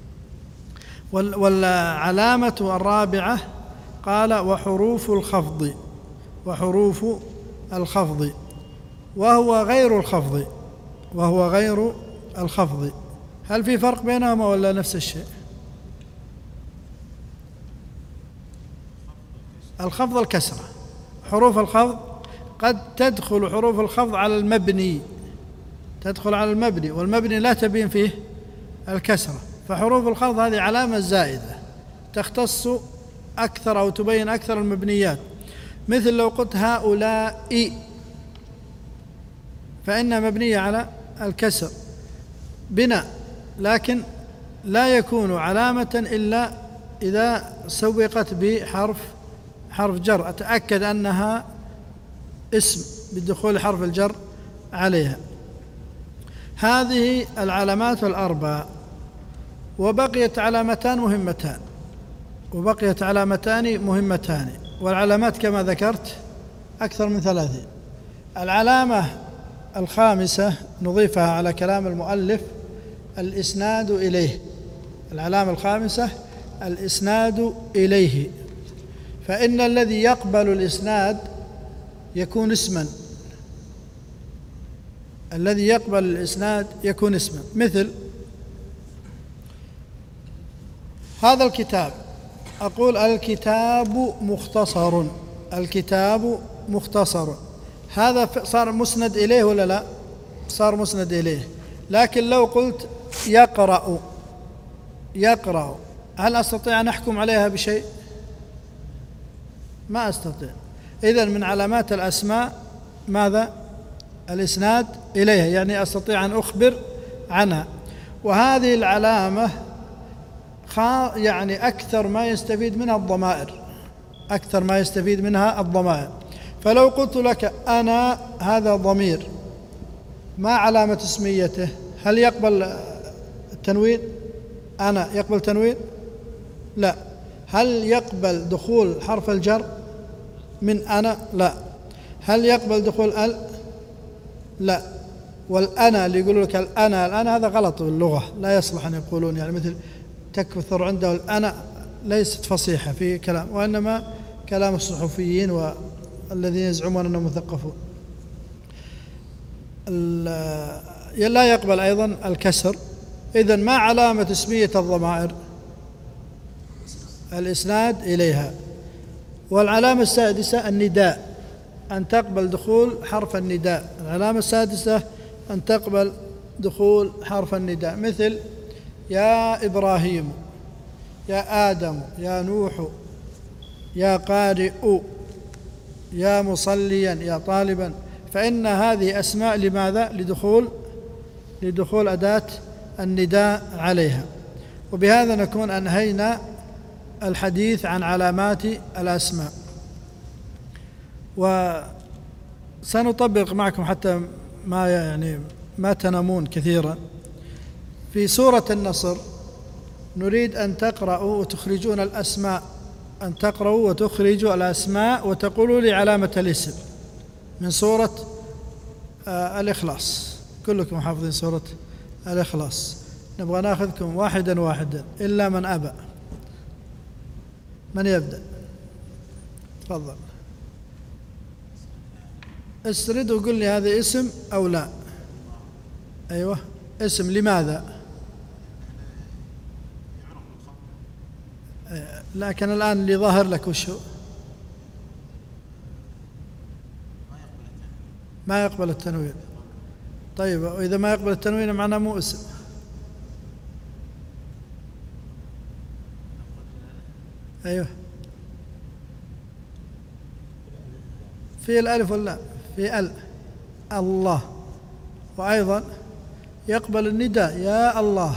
والعلامة الرابعة قال وحروف الخفض، وحروف الخفض، وهو غير الخفض، وهو غير الخفض. هل في فرق بينهما ولا نفس الشيء؟ الخفض الكسرة، حروف الخفض قد تدخل حروف الخفض على المبني، تدخل على المبني، والمبني لا تبين فيه الكسرة. فحروف الخفض هذه علامة زائدة تختص أكثر أو تبين أكثر المبنيات. مثل لو قلت هؤلاء فإنها مبنية على الكسر بناء، لكن لا يكون علامة إلا إذا سبقت حرف جر، أتأكد أنها اسم بدخول حرف الجر عليها. هذه العلامات الأربع، وبقيت علامتان مهمتان، والعلامات كما ذكرت أكثر من 30. العلامة الخامسة نضيفها على كلام المؤلف الإسناد إليه. العلامة الخامسة الإسناد إليه، فإن الذي يقبل الإسناد يكون اسما. الذي يقبل الإسناد يكون اسما، مثل هذا الكتاب، أقول الكتاب مختصر، الكتاب مختصر، هذا صار مسند إليه ولا لا؟ صار مسند إليه. لكن لو قلت يقرأ، هل أستطيع أن أحكم عليها بشيء؟ ما أستطيع. إذن من علامات الأسماء ماذا؟ الإسناد إليها، يعني أستطيع أن أخبر عنها. وهذه العلامة يعني أكثر ما يستفيد منها الضمائر، فلو قلت لك أنا، هذا ضمير، ما علامة اسميته؟ هل يقبل التنوين؟ أنا يقبل تنوين؟ لا. هل يقبل دخول حرف الجر من أنا؟ لا. هل يقبل دخول ال؟ لا. والأنا اللي يقولوا لك الأنا هذا غلط باللغة، لا يصلح أن يقولون، يعني مثل تكثر عنده الأنا، ليست فصيحة في كلام، وإنما كلام الصحفيين والذين يزعمون أنهم مثقفون. لا يقبل أيضا الكسر. إذن ما علامة اسمية الضمائر؟ الإسناد إليها. والعلامة السادسة النداء، أن تقبل دخول حرف النداء. العلامة السادسة أن تقبل دخول حرف النداء، مثل يا إبراهيم، يا آدم، يا نوح، يا قارئ، يا مصليا، يا طالبا، فإن هذه أسماء لماذا؟ لدخول أداة النداء عليها. وبهذا نكون أنهينا الحديث عن علامات الأسماء، وسنطبق معكم حتى ما تنامون كثيرا. في سورة النصر نريد أن تقرأوا وتخرجون الأسماء، أن تقرأوا وتخرجوا الأسماء وتقولوا لي علامة الاسم من سورة الإخلاص. كلكم حافظين سورة الإخلاص، نبغى ناخذكم واحدا واحدا إلا من أبى. من يبدأ؟ تفضل، اسرد وقل لي هذا اسم أو لا. أيوة، اسم. لماذا؟ لكن الآن اللي ظاهر لك وشو؟ ما يقبل التنوين. طيب، وإذا ما يقبل التنوين معناه مو اسم. أيوه، في الألف ولا في الله. وأيضا يقبل النداء يا الله،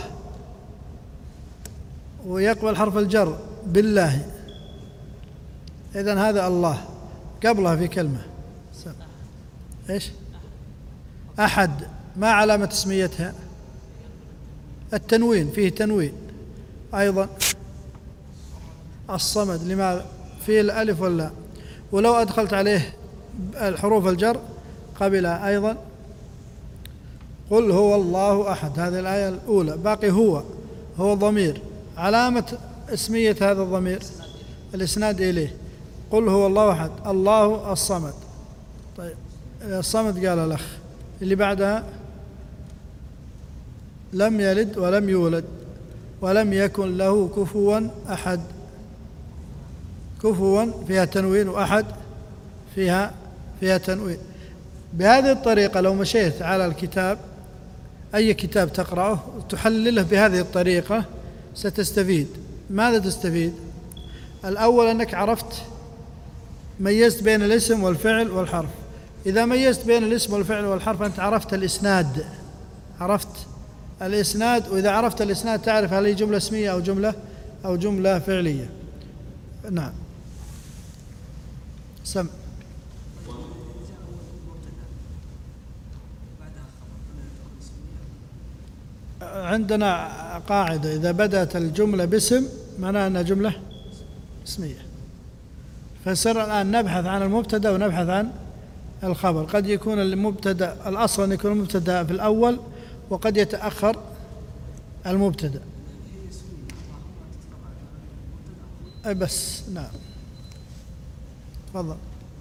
ويقبل حرف الجر بالله. إذن هذا الله قبلها في كلمة إيش؟ أحد. ما علامة اسميتها؟ التنوين، فيه تنوين. أيضا الصمد، لماذا؟ فيه الألف ولا؟ ولو أدخلت عليه الحروف الجر قبلها. أيضا قل هو الله أحد، هذه الآية الأولى. باقي هو ضمير. علامة اسمية هذا الضمير الإسناد إليه. قل هو الله أحد، الله الصمد. طيب، الصمد قال الأخ. اللي بعدها لم يلد ولم يولد ولم يكن له كفوا أحد. كفوا فيها تنوين، وأحد فيها تنوين. بهذه الطريقة لو مشيت على الكتاب، أي كتاب تقرأه تحلله بهذه الطريقة ستستفيد. ماذا تستفيد؟ الأول أنك عرفت، ميزت بين الاسم والفعل والحرف. إذا ميزت بين الاسم والفعل والحرف أنت عرفت الإسناد، وإذا عرفت الإسناد تعرف هل هي جملة اسمية أو جملة فعلية. نعم، سم. وعندنا قاعدة إذا بدأت الجملة باسم معناها أنها جملة اسمية. فصار الآن نبحث عن المبتدأ ونبحث عن الخبر. قد يكون المبتدأ الأصل أن يكون المبتدأ في الأول، وقد يتأخر المبتدأ. أي بس نعم. تفضل.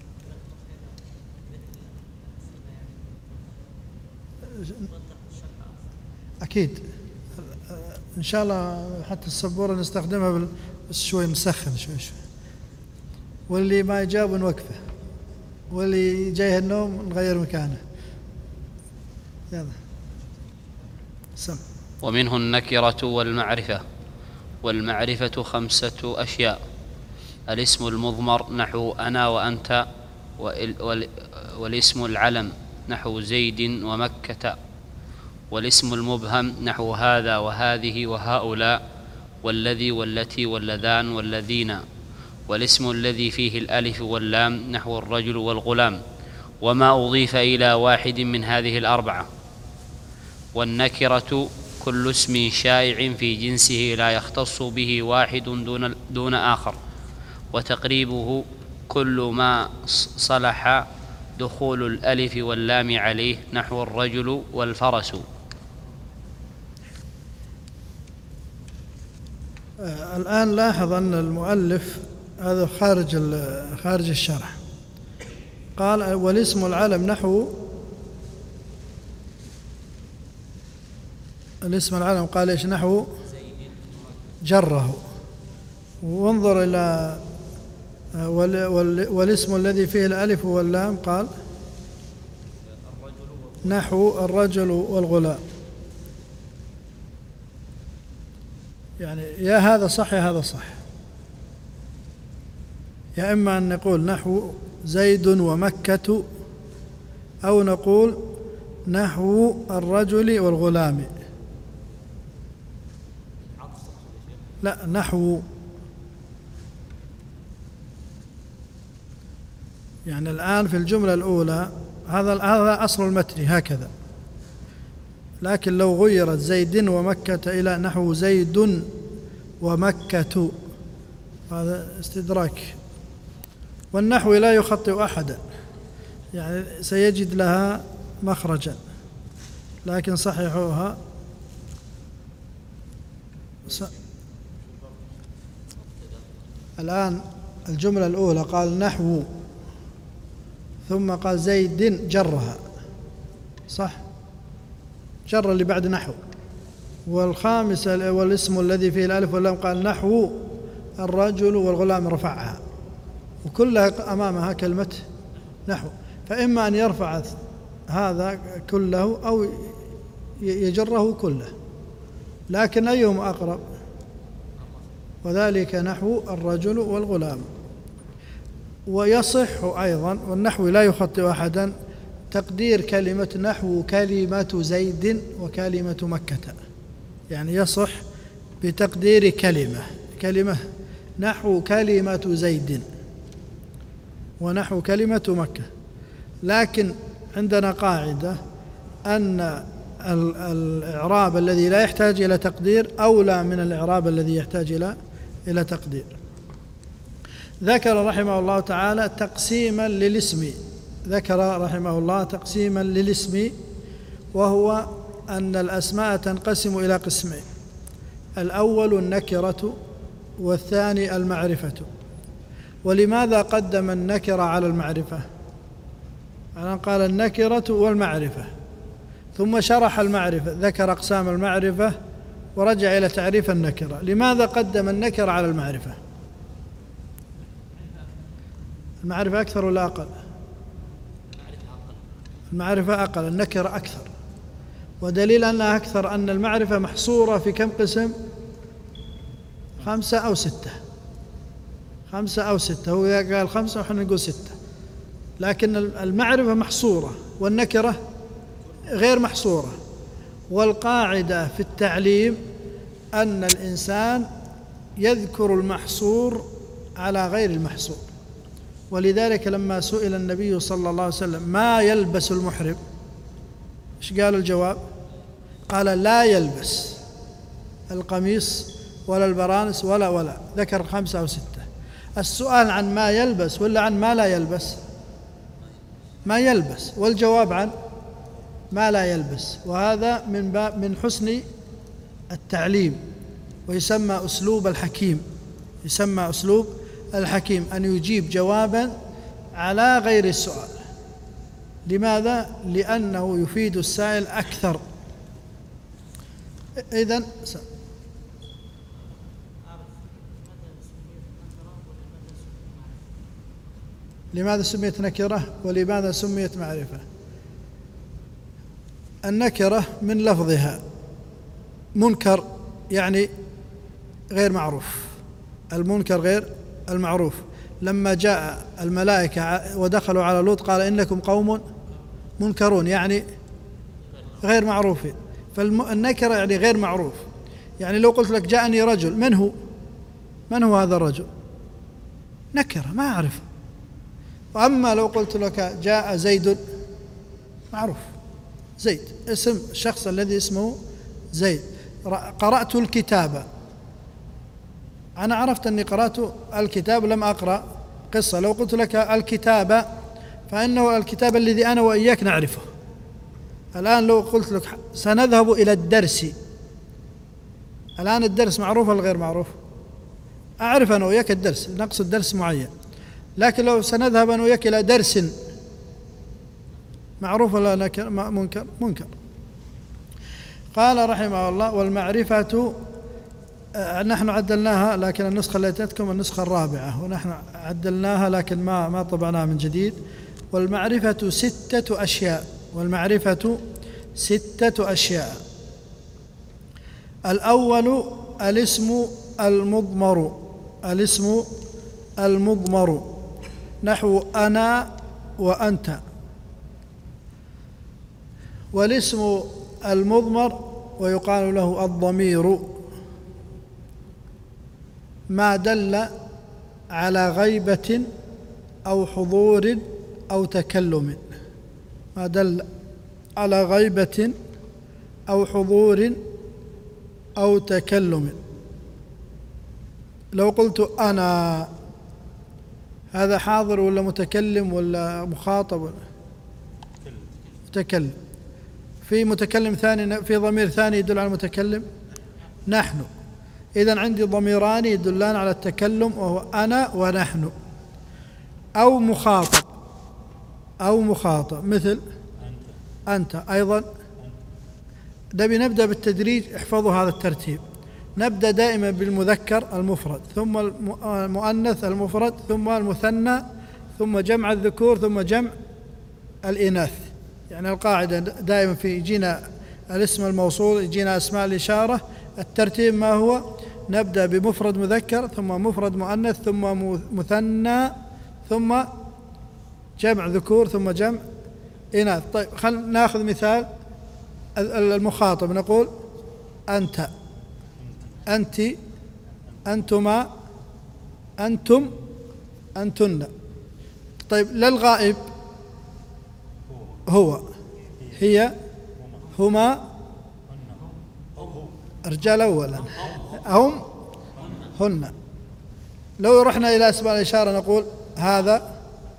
أكيد إن شاء الله حتى السبورة نستخدمها بس شوي نسخن شوي. واللي ما يجاوب نوقفه، واللي جايه النوم نغير مكانه. يلا سم. ومنه النكرة والمعرفة. والمعرفة 5 أشياء: الاسم المضمر نحو أنا وأنت، والاسم العلم نحو زيد ومكة، والاسم المبهم نحو هذا وهذه وهؤلاء، والذي والتي واللذان والذين، والاسم الذي فيه الألف واللام نحو الرجل والغلام، وما أضيف إلى واحد من هذه الأربعة. والنكرة كل اسم شائع في جنسه لا يختص به واحد دون آخر، وتقريبه كل ما صلح دخول الألف واللام عليه نحو الرجل والفرس. الآن لاحظ أن المؤلف هذا خارج الشرح. قال والاسم العلم نحو الاسم العلم، قال إيش؟ نحو جره. وانظر إلى والاسم الذي فيه الألف واللام قال نحو الرجل والغلام. يعني يا هذا صح يا هذا صح، يا إما أن نقول نحو زيد ومكة، أو نقول نحو الرجل والغلام. لا، نحو. يعني الآن في الجملة الأولى هذا أصل المتن هكذا، لكن لو غيرت زيد ومكة إلى نحو زيد ومكة هذا استدراك. والنحو لا يخطئ أحدا، يعني سيجد لها مخرجا، لكن صححوها. الآن الجملة الأولى قال نحو، ثم قال زيد جرها، صح؟ جر اللي بعد نحو. والخامسة والاسم الذي فيه الألف واللام قال نحو الرجل والغلام رفعها، وكلها أمامها كلمة نحو. فإما أن يرفع هذا كله أو يجره كله، لكن أيهم أقرب؟ وذلك نحو الرجل والغلام. ويصح أيضا، والنحو لا يخطئ أحدا، تقدير كلمة نحو كلمة زيد وكلمة مكة. يعني يصح بتقدير كلمة نحو كلمة زيد ونحو كلمة مكة. لكن عندنا قاعدة أن الإعراب الذي لا يحتاج إلى تقدير أولى من الإعراب الذي يحتاج إلى تقدير. ذكر رحمه الله تعالى تقسيما للاسم، وهو أن الأسماء تنقسم إلى قسمين: الأول النكرة، والثاني المعرفة. ولماذا قدم النكرة على المعرفة؟ أنا قال النكرة والمعرفة، ثم شرح المعرفة، ذكر أقسام المعرفة ورجع إلى تعريف النكرة. لماذا قدم النكرة على المعرفة؟ المعرفة أكثر ولا أقل؟ المعرفة أقل، النكرة أكثر. ودليل أنها أكثر أن المعرفة محصورة في كم قسم؟ 5 أو 6. 5 أو 6، هو قال 5 ونحن نقول 6، لكن المعرفة محصورة والنكرة غير محصورة. والقاعدة في التعليم أن الإنسان يذكر المحصور على غير المحصور. ولذلك لما سئل النبي صلى الله عليه وسلم ما يلبس المحرم، ايش قال الجواب؟ قال لا يلبس القميص ولا البرانس ولا ذكر 5 أو 6. السؤال عن ما يلبس ولا عن ما لا يلبس؟ ما يلبس، والجواب عن ما لا يلبس، وهذا من حسن التعليم، ويسمى أسلوب الحكيم، يسمى أسلوب الحكيم أن يجيب جوابا على غير السؤال. لماذا؟ لأنه يفيد السائل أكثر. إذن لماذا سميت نكرة ولماذا سميت معرفة؟ النكرة من لفظها منكر، يعني غير معروف، المنكر غير المعروف. لما جاء الملائكة ودخلوا على لوط قال إنكم قوم منكرون، يعني غير معروفين. فالنكرة يعني غير معروف. يعني لو قلت لك جاءني رجل، من هو هذا الرجل؟ نكرة ما أعرف. وأما لو قلت لك جاء زيد، معروف، زيد اسم الشخص الذي اسمه زيد. قرأت الكتاب، أنا عرفت أني قرأت الكتاب، لم أقرأ قصة. لو قلت لك الكتاب فإنه الكتاب الذي أنا وإياك نعرفه. الآن لو قلت لك سنذهب إلى الدرس، الآن الدرس معروف ولا غير معروف؟ أعرف أنا وإياك الدرس، نقصد درس معين. لكن لو سنذهب أنا وإياك إلى درس، معروف ولا نكر؟ منكر. قال رحمه الله: والمعرفة نحن عدلناها، لكن النسخة التي أتتكم النسخة الرابعة، ونحن عدلناها لكن ما طبعناها من جديد. والمعرفة 6 أشياء، والمعرفة 6 أشياء. الأول الاسم المضمر، الاسم المضمر نحو أنا وأنت. والاسم المضمر ويقال له الضمير ما دل على غيبة أو حضور أو تكلم، ما دل على غيبة أو حضور أو تكلم. لو قلت أنا، هذا حاضر ولا متكلم ولا مخاطب؟ متكلم. في متكلم ثاني، في ضمير ثاني يدل على المتكلم، نحن. إذن عندي ضميران يدلان على التكلم، وهو أنا ونحن. أو مخاطب، أو مخاطب مثل أنت أيضا. نبدأ بالتدريج، احفظوا هذا الترتيب. نبدأ دائما بالمذكر المفرد، ثم المؤنث المفرد، ثم المثنى، ثم جمع الذكور، ثم جمع الإناث. يعني القاعدة دائما في يجينا الاسم الموصول، يجينا أسماء الإشارة، الترتيب ما هو؟ نبدأ بمفرد مذكر، ثم مفرد مؤنث، ثم مثنى، ثم جمع ذكور، ثم جمع إناث. طيب خلينا ناخذ مثال المخاطب، نقول أنت، أنت، أنتما، أنتم، أنتن. طيب للغائب هو، هي، هما، رجال أولا، هم، هن. لو رحنا إلى أسماء الإشارة نقول هذا،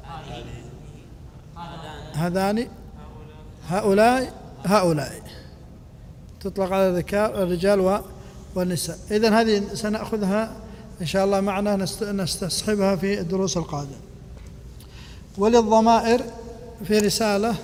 هذان، هؤلاء، هؤلاء، تطلق على الرجال والنساء. إذن هذه سنأخذها إن شاء الله معنا، نستصحبها في الدروس القادمة. وللضمائر في رسالة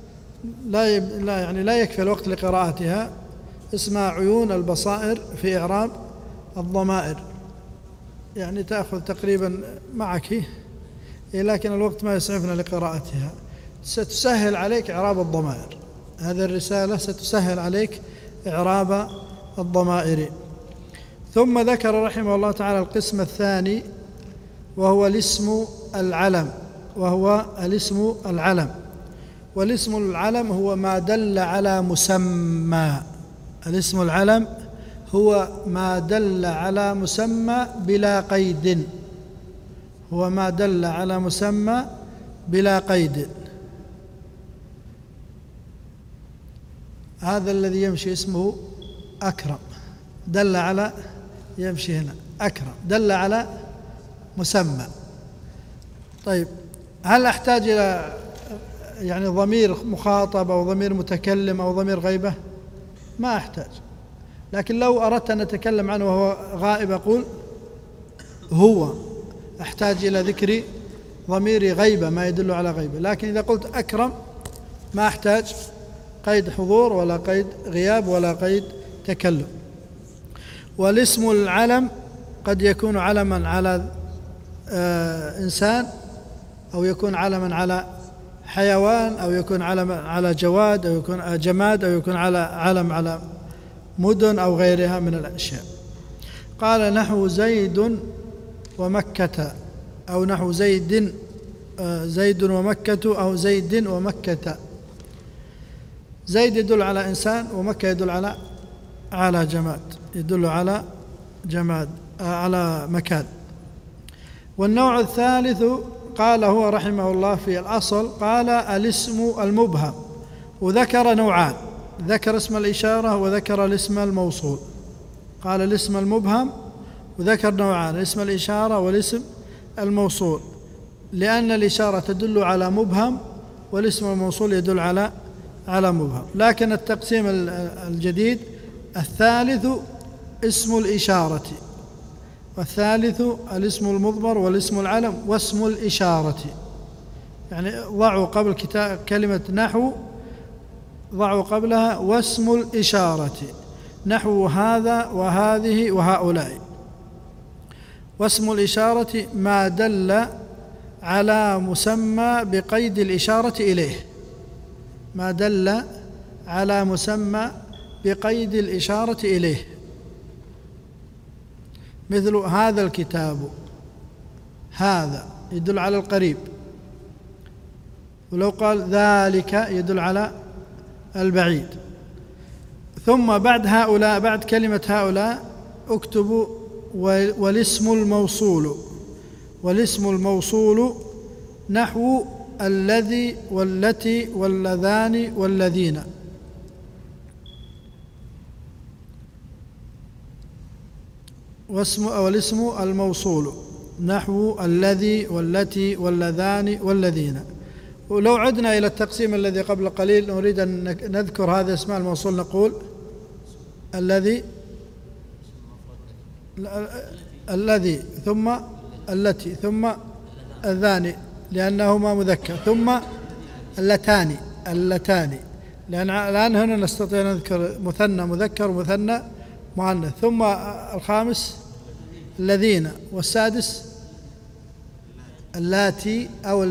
لا يكفي الوقت لقراءتها، اسمها عيون البصائر في إعراب الضمائر. يعني تأخذ تقريبا معك، لكن الوقت ما يسعفنا لقراءتها. ستسهل عليك إعراب الضمائر، هذه الرسالة ستسهل عليك إعراب الضمائر. ثم ذكر رحمه الله تعالى القسم الثاني، وهو الاسم العلم، وهو الاسم العلم. والاسم العلم هو ما دل على مسمى. الاسم العلم هو ما دل على مسمى بلا قيد، هو ما دل على مسمى بلا قيد. هذا الذي يمشي اسمه أكرم، دل على يمشي هنا أكرم دل على مسمى. طيب هل أحتاج إلى يعني ضمير مخاطب أو ضمير متكلم أو ضمير غيبة؟ ما أحتاج. لكن لو أردت أن أتكلم عنه وهو غائب أقول هو، أحتاج إلى ذكر ضمير غيبة ما يدل على غيبة. لكن إذا قلت أكرم ما أحتاج قيد حضور ولا قيد غياب ولا قيد تكلم. والاسم العلم قد يكون علما على إنسان، أو يكون علما على حيوان، أو يكون علما على جواد، أو يكون جماد، أو يكون علم على مدن أو غيرها من الأشياء. قال نحو زيد ومكة، أو نحو زيد ومكة، أو زيد ومكة. زيد يدل على إنسان، ومكة يدل على جماد، يدل على جماد على مكان. والنوع الثالث قال هو رحمه الله في الأصل، قال الاسم المبهم، وذكر نوعان، ذكر اسم الإشارة وذكر الاسم الموصول. قال الاسم المبهم وذكر نوعان، اسم الإشارة والاسم الموصول، لأن الإشارة تدل على مبهم والاسم الموصول يدل على مبهم. لكن التقسيم الجديد الثالث اسم الإشارة، والثالث الاسم المضمر والاسم العلم واسم الإشارة. يعني ضعوا قبل كلمة نحو، ضعوا قبلها واسم الإشارة، نحو هذا وهذه وهؤلاء. واسم الإشارة ما دل على مسمى بقيد الإشارة إليه، ما دل على مسمى بقيد الإشارة إليه، مثل هذا الكتاب، هذا يدل على القريب، ولو قال ذلك يدل على البعيد. ثم بعد هؤلاء، بعد كلمة هؤلاء اكتبوا والاسم الموصول، والاسم الموصول نحو الذي والتي واللذان والذين. والاسم الموصول نحو الذي والتي واللذان والذين. ولو عدنا إلى التقسيم الذي قبل قليل نريد أن نذكر هذا اسماء الموصول، نقول الذي ثم التي ثم الذان لأنهما مذكر، ثم اللتان لأن الآن هنا نستطيع أن نذكر مثنى مذكر ومثنى مؤنث، ثم الخامس الذين، والسادس اللاتي أو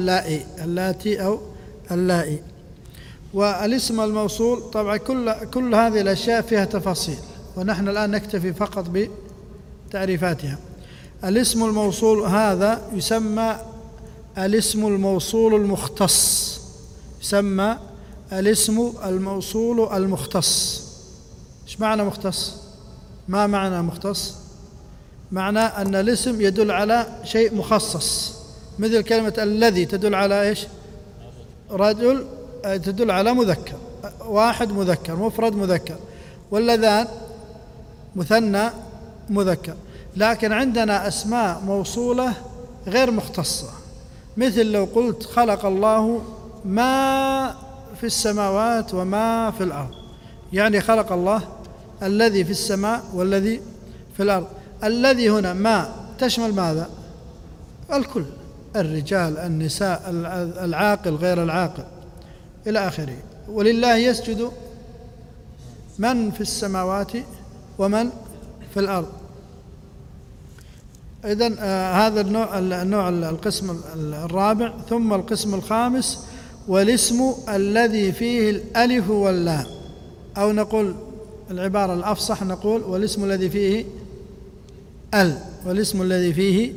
اللائي. والاسم الموصول طبعا كل هذه الأشياء فيها تفاصيل، ونحن الآن نكتفي فقط بتعريفاتها. الاسم الموصول هذا يسمى الاسم الموصول المختص، يسمى الاسم الموصول المختص. ايش معنى مختص؟ ما معنى مختص؟ معنى أن الاسم يدل على شيء مخصص، مثل كلمة الذي تدل على ايش؟ رجل، تدل على مذكر، واحد مذكر مفرد مذكر، واللذان مثنى مذكر. لكن عندنا أسماء موصولة غير مختصة، مثل لو قلت خلق الله ما في السماوات وما في الأرض، يعني خلق الله الذي في السماء والذي في الأرض. الذي هنا ما تشمل ماذا؟ الكل، الرجال النساء العاقل غير العاقل إلى آخره. ولله يسجد من في السماوات ومن في الأرض. إذن هذا النوع القسم الرابع. ثم القسم الخامس والاسم الذي فيه الألف واللام، أو نقول العبارة الأفصح نقول والاسم الذي فيه والاسم الذي فيه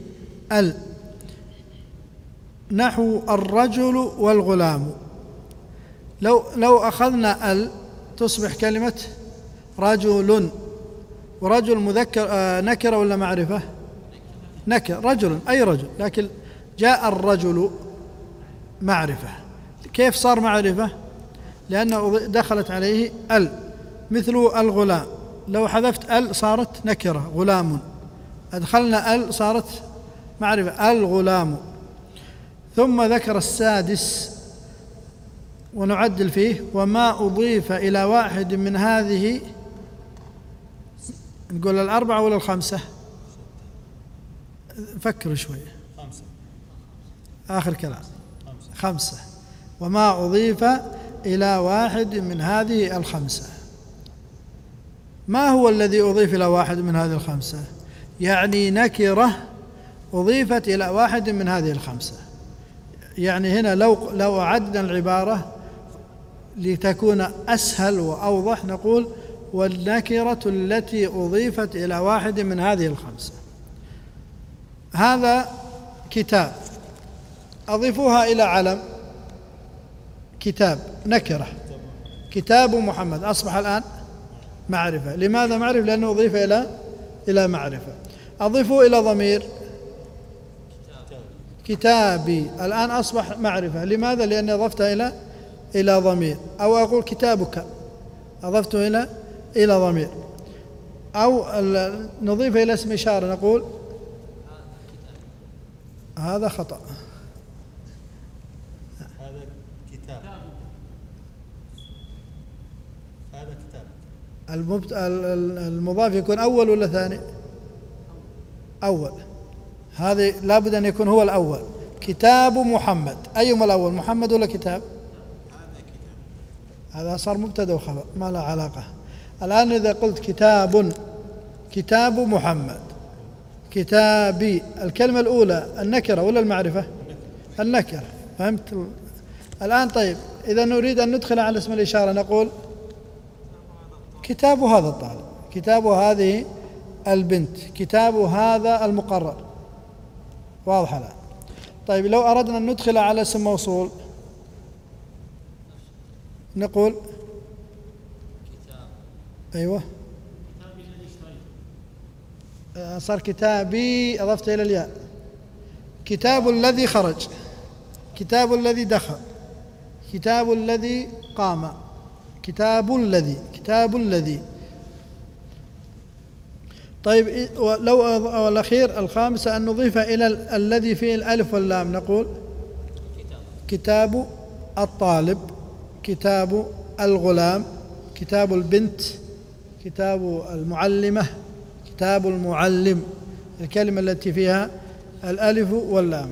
نحو الرجل والغلام. لو أخذنا تصبح كلمة رجل، ورجل مذكر نكرة ولا معرفة؟ نكرة، رجل أي رجل، لكن جاء الرجل معرفة. كيف صار معرفة؟ لأنه دخلت عليه مثل الغلام، لو حذفت ال صارت نكرة غلام، أدخلنا ال صارت معرفة الغلام. ثم ذكر السادس ونعدل فيه: وما أضيف إلى واحد من هذه، نقول الأربعة ولا الخمسة؟ فكروا شوية. آخر كلام خمسة. وما أضيف إلى واحد من هذه الخمسة. ما هو الذي أضيف إلى واحد من هذه الخمسة؟ يعني نكرة أضيفت إلى واحد من هذه الخمسة. يعني هنا لو أعدنا العبارة لتكون أسهل وأوضح نقول: والنكرة التي أضيفت إلى واحد من هذه الخمسة. هذا كتاب، أضيفوها إلى علم، كتاب نكرة، كتاب محمد أصبح الآن معرفة. لماذا معرفة؟ لأنه أضيف إلى معرفة. أضيفوا إلى ضمير، كتابي الآن أصبح معرفة. لماذا؟ لأني أضفتها إلى ضمير. أو أقول كتابك، أضفته إلى ضمير. أو نضيف إلى اسم إشارة، نقول هذا خطأ، هذا كتاب، هذا كتاب. المضاف يكون أول ولا ثاني؟ أول. هذا لابد أن يكون هو الأول. كتاب محمد، أيهما الأول، محمد ولا كتاب؟ هذا صار مبتدأ وخبر، ما له علاقة. الآن إذا قلت كتاب محمد، كتابي، الكلمة الأولى النكرة ولا المعرفة؟ النكرة. فهمت الآن؟ طيب إذا نريد أن ندخل على اسم الإشارة نقول كتاب هذا الطالب، كتاب هذه البنت، كتاب هذا المقرر. واضح الآن؟ طيب لو أردنا أن ندخل على اسم موصول نقول أيوة، صار كتابي، أضفت إلى الياء. كتاب الذي خرج، كتاب الذي دخل، كتاب الذي قام، كتاب الذي. طيب لو الأخير الخامسة أن نضيف إلى الذي فيه الألف واللام نقول كتاب الطالب، كتاب الغلام، كتاب البنت، كتاب المعلمة، كتاب المعلم، الكلمة التي فيها الألف واللام.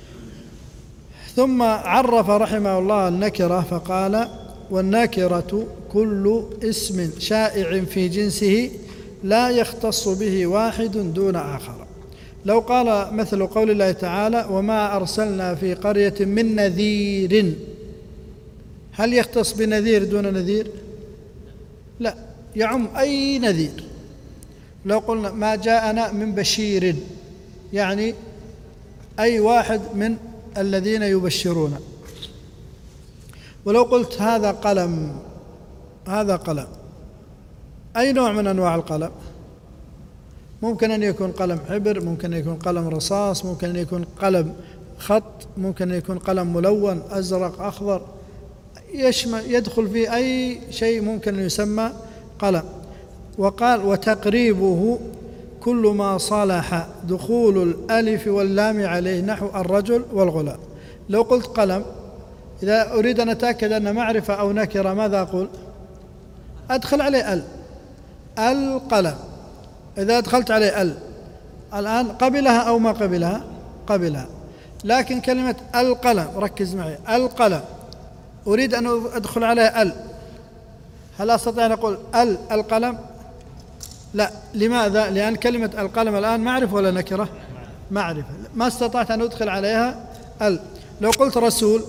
ثم عرف رحمه الله النكرة فقال: والنكرة كل اسم شائع في جنسه لا يختص به واحد دون آخر. لو قال مثل قول الله تعالى: وما أرسلنا في قرية من نذير، هل يختص بنذير دون نذير؟ لا، يعم أي نذير. لو قلنا ما جاءنا من بشير، يعني أي واحد من الذين يبشرون. ولو قلت هذا قلم، هذا قلم، أي نوع من أنواع القلم؟ ممكن أن يكون قلم حبر، ممكن أن يكون قلم رصاص، ممكن أن يكون قلم خط، ممكن أن يكون قلم ملون أزرق أخضر، يدخل في أي شيء ممكن أن يسمى قلم. وقال: وتقريبه كل ما صلح دخول الألف واللام عليه، نحو الرجل والغلام. لو قلت قلم، إذا أريد أن أتأكد أن معرفة أو نكرة ماذا أقول؟ أدخل عليه القلم. إذا أدخلت عليه الآن قبلها أو ما قبلها؟ قبلها. لكن كلمة القلم، ركز معي، القلم أريد أن أدخل عليه هل أستطيع أن أقول القلم؟ لا. لماذا؟ لأن كلمة القلم الآن معرفة ولا نكرة؟ معرفة، ما استطعت أن أدخل عليها لو قلت رسول،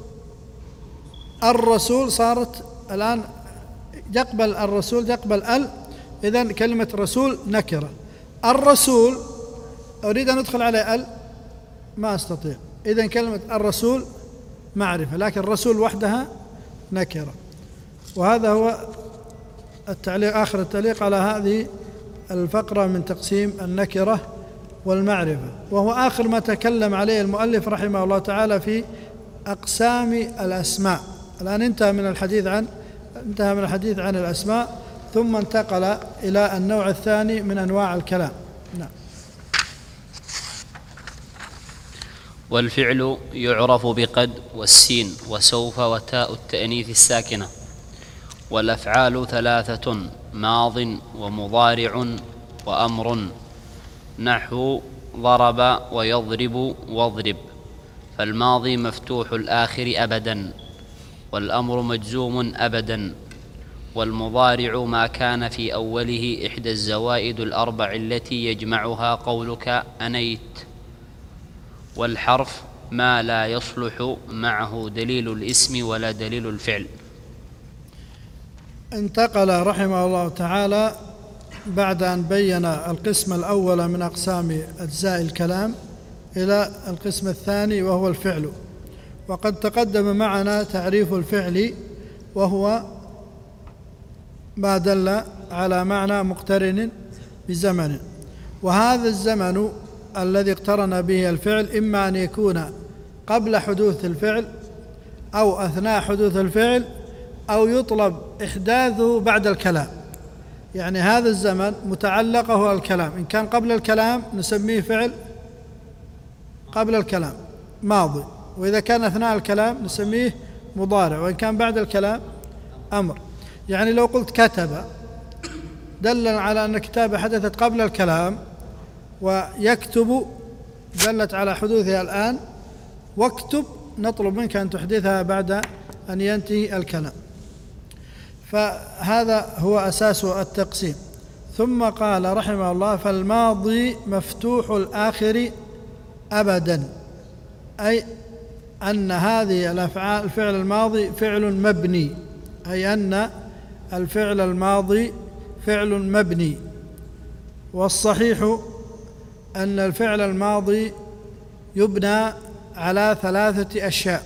الرسول صارت الآن يقبل الرسول، يقبل إذن كلمة رسول نكرة. الرسول أريد أن أدخل عليه ما أستطيع، إذن كلمة الرسول معرفة، لكن الرسول وحدها نكرة. وهذا هو التعليق، آخر التعليق على هذه الفقرة من تقسيم النكرة والمعرفة، وهو آخر ما تكلم عليه المؤلف رحمه الله تعالى في أقسام الأسماء. الآن انتهى من الحديث عن الأسماء، ثم انتقل إلى النوع الثاني من أنواع الكلام. نعم. والفعل يعرف بقد والسين وسوف وتاء التأنيث الساكنة. والأفعال 3: ماض ومضارع وأمر، نحو ضرب ويضرب واضرب. فالماضي مفتوح الآخر أبدا، والأمر مجزوم أبدا، والمضارع ما كان في أوله إحدى الزوائد الأربع التي يجمعها قولك أنيت. والحرف ما لا يصلح معه دليل الاسم ولا دليل الفعل. انتقل رحمه الله تعالى بعد أن بين القسم الأول من أقسام أجزاء الكلام إلى القسم الثاني وهو الفعل. وقد تقدم معنا تعريف الفعل، وهو ما دل على معنى مقترن بزمن، وهذا الزمن الذي اقترن به الفعل إما أن يكون قبل حدوث الفعل أو أثناء حدوث الفعل أو يطلب إحداثه بعد الكلام. يعني هذا الزمن متعلقه الكلام، إن كان قبل الكلام نسميه فعل قبل الكلام ماضي، وإذا كان أثناء الكلام نسميه مضارع، وإن كان بعد الكلام أمر. يعني لو قلت كتب دل على أن الكتابة حدثت قبل الكلام، ويكتب دلت على حدوثها الآن، واكتب نطلب منك أن تحدثها بعد أن ينتهي الكلام. فهذا هو أساس التقسيم. ثم قال رحمه الله: فالماضي مفتوح الآخر أبدا، أي أن هذه الأفعال الفعل الماضي فعل مبني، أي أن الفعل الماضي فعل مبني. والصحيح أن الفعل الماضي يبنى على 3 أشياء.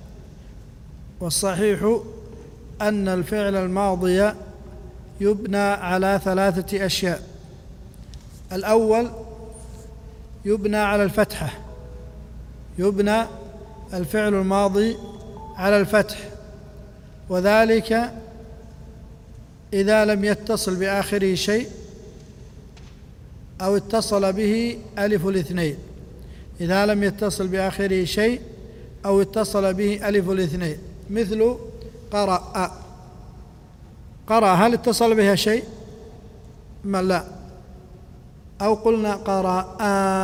والصحيح أن الفعل الماضي يبنى على 3 أشياء. الأول يبنى على الفتحة، يبنى الفعل الماضي على الفتح، وذلك إذا لم يتصل بآخره شيء أو اتصل به ألف الاثنين. إذا لم يتصل بآخره شيء أو اتصل به ألف الاثنين، مثل قرأ. قرأ هل اتصل بها شيء؟ ما لا. أو قلنا قرأ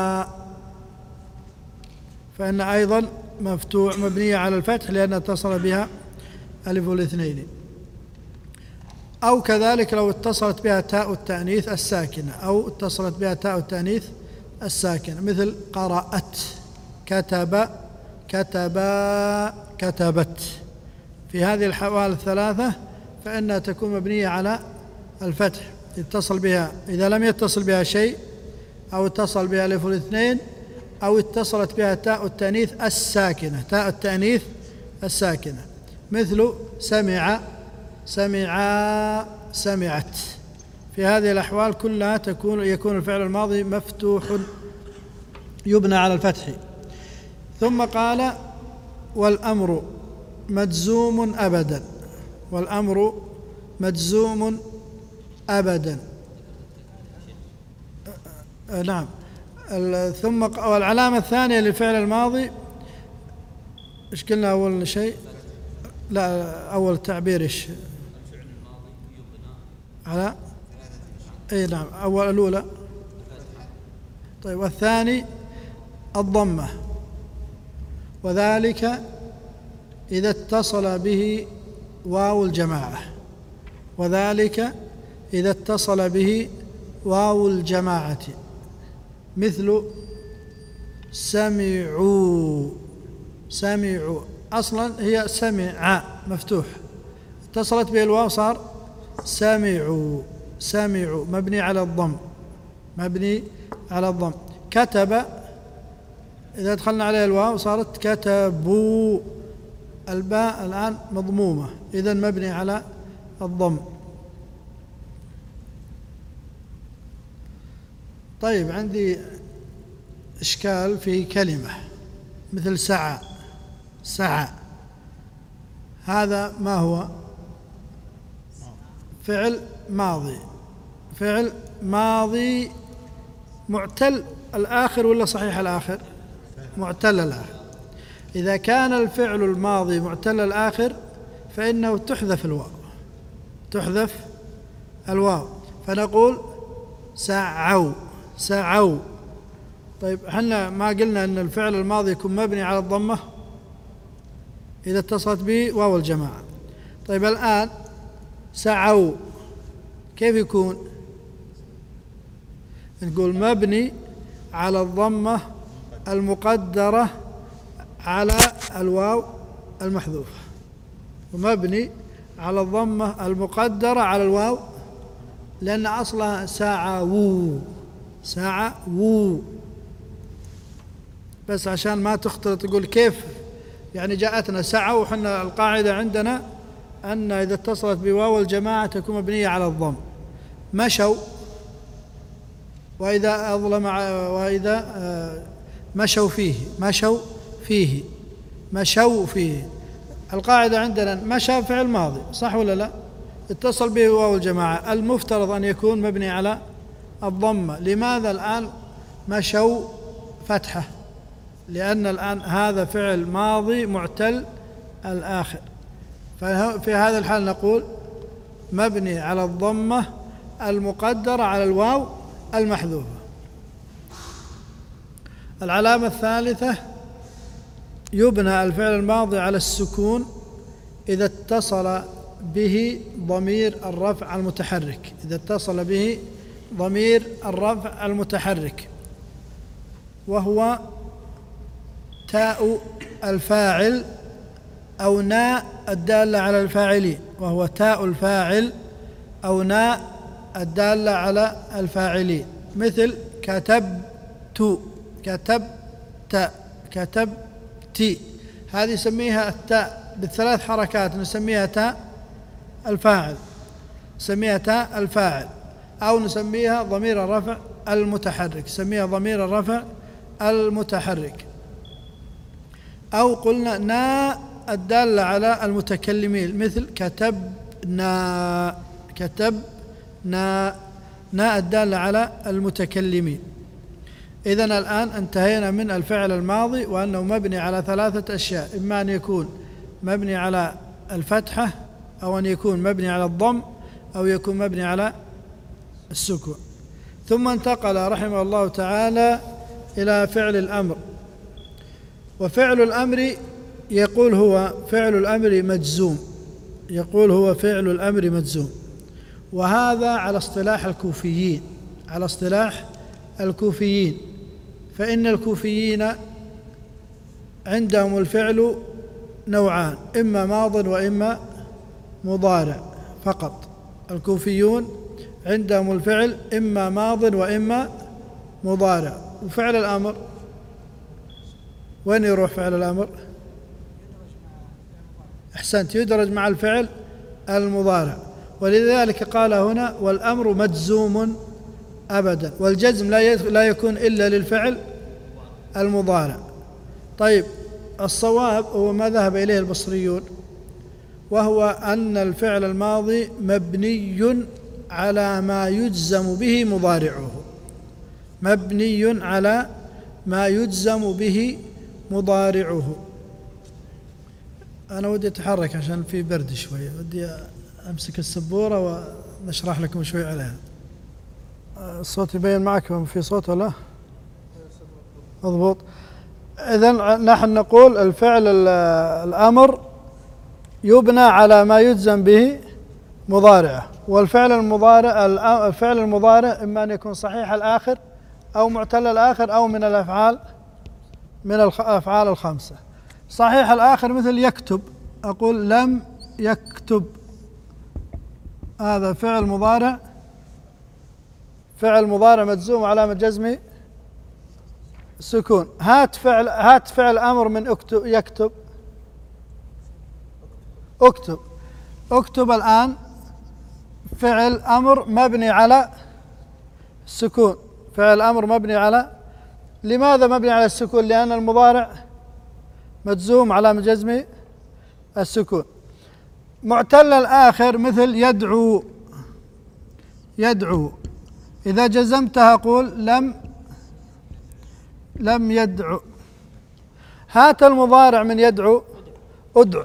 فإن أيضا مفتوح مبنية على الفتح لأن اتصل بها ألف الاثنين. أو كذلك لو اتصلت بها تاء التأنيث الساكنة، أو اتصلت بها تاء التأنيث الساكنة، مثل قرأت، كتب، كتبا، كتبت. في هذه الحوال الثلاثة فإنها تكون مبنية على الفتح اتصل بها إذا لم يتصل بها شيء، أو اتصل بها ألف الاثنين، أو اتصلت بها تاء التأنيث الساكنة، تاء التأنيث الساكنة، مثل سمع، سمعا، سمعت. في هذه الأحوال كلها يكون الفعل الماضي مفتوح يبنى على الفتح. ثم قال: والأمر مجزوم أبدا، والأمر مجزوم أبدا. نعم. ثم والعلامة الثانية للفعل الماضي إيش قلنا أول شيء؟ لا، أول تعبير إيش؟ على أي نعم، أول الأولى. طيب، والثاني الضمة، وذلك إذا اتصل به واو الجماعة، وذلك إذا اتصل به واو الجماعة، مثل سمعوا. سمعوا أصلا هي سمع مفتوح، اتصلت به الواو صار سمعوا. سمعوا مبني على الضم، مبني على الضم. كتب إذا دخلنا عليه الواو صارت كتبوا، الباء الآن مضمومة، إذن مبني على الضم. طيب، عندي إشكال في كلمة مثل سعى. سعى هذا ما هو؟ فعل ماضي، فعل ماضي معتل الآخر ولا صحيح الآخر؟ معتل الآخر. إذا كان الفعل الماضي معتل الآخر فإنه تحذف الواو، تحذف الواو، فنقول سعوا، سعوا. طيب احنا ما قلنا أن الفعل الماضي يكون مبني على الضمة إذا اتصلت به واو الجماعة. طيب الآن سعوا كيف يكون؟ نقول مبني على الضمة المقدرة على الواو المحذوفة، ومبني على الضمة المقدرة على الواو لأن أصلها سعوا، سعوا، بس عشان ما تختلط تقول كيف يعني جاءتنا سعوا، وحنا القاعدة عندنا أن إذا اتصلت بواو الجماعة تكون مبنية على الضم. مشوا، وإذا أظلم، وإذا مشوا فيه، مشوا فيه، مشوا فيه. القاعدة عندنا مشى فعل ماضي صح ولا لا؟ اتصل به واو الجماعة، المفترض أن يكون مبني على الضمة. لماذا الآن مشوا فتحة؟ لأن الآن هذا فعل ماضي معتل الآخر، ففي هذا الحال نقول مبني على الضمة المقدرة على الواو المحذوفة. العلامة الثالثة يبنى الفعل الماضي على السكون إذا اتصل به ضمير الرفع المتحرك، إذا اتصل به ضمير الرفع المتحرك، وهو تاء الفاعل أو ناء الدالة على الفاعلين، وهو تاء الفاعل أو ناء الدالة على الفاعلين، مثل كتبت، كتبت، كتبت. هذه نسميها التاء بالثلاث حركات، نسميها تاء الفاعل، نسميها تاء الفاعل، أو نسميها ضمير الرفع المتحرك، نسميها ضمير الرفع المتحرك. أو قلنا ناء الدالة على المتكلمين، مثل كتبنا، كتبنا، ناء الدالة على المتكلمين. إذن الآن انتهينا من الفعل الماضي وأنه مبني على ثلاثة أشياء، إما أن يكون مبني على الفتحة، أو أن يكون مبني على الضم، أو يكون مبني على السكون. ثم انتقل رحمه الله تعالى إلى فعل الأمر. وفعل الأمر يقول هو فعل الأمر مجزوم، يقول هو فعل الأمر مجزوم، وهذا على اصطلاح الكوفيين، على اصطلاح الكوفيين. فإن الكوفيين عندهم الفعل نوعان، إما ماض وإما مضارع فقط. الكوفيون عندهم الفعل إما ماض وإما مضارع. وفعل الأمر وين يروح فعل الأمر؟ أحسنت، يدرج مع الفعل المضارع. ولذلك قال هنا والأمر مجزوم أبدا، والجزم لا يكون إلا للفعل المضارع. طيب الصواب هو ما ذهب إليه البصريون، وهو أن الفعل الماضي مبني على ما يجزم به مضارعه، مبني على ما يجزم به مضارعه. أنا ودي أتحرك عشان في برد شوية، ودي أمسك السبورة ونشرح لكم شوي عليها. الصوت يبين معكم في صوت ولا؟ مضبوط. إذن نحن نقول الفعل الأمر يبنى على ما يجزم به مضارعه، والفعل المضارع، الفعل المضارع إما أن يكون صحيح الآخر أو معتل الآخر أو من الأفعال، من الأفعال الخمسة. صحيح الآخر مثل يكتب، أقول لم يكتب، هذا فعل مضارع، فعل مضارع مجزوم علامة جزمه السكون. هات فعل أمر من اكتب، يكتب، اكتب، اكتب. الآن فعل أمر مبني على السكون، فعل أمر مبني على، لماذا مبني على السكون؟ لأن المضارع مجزوم علامة جزمه السكون. معتل الآخر مثل يدعو، يدعو. إذا جزمتها قول لم يدعو. هات المضارع من يدعو ادعو،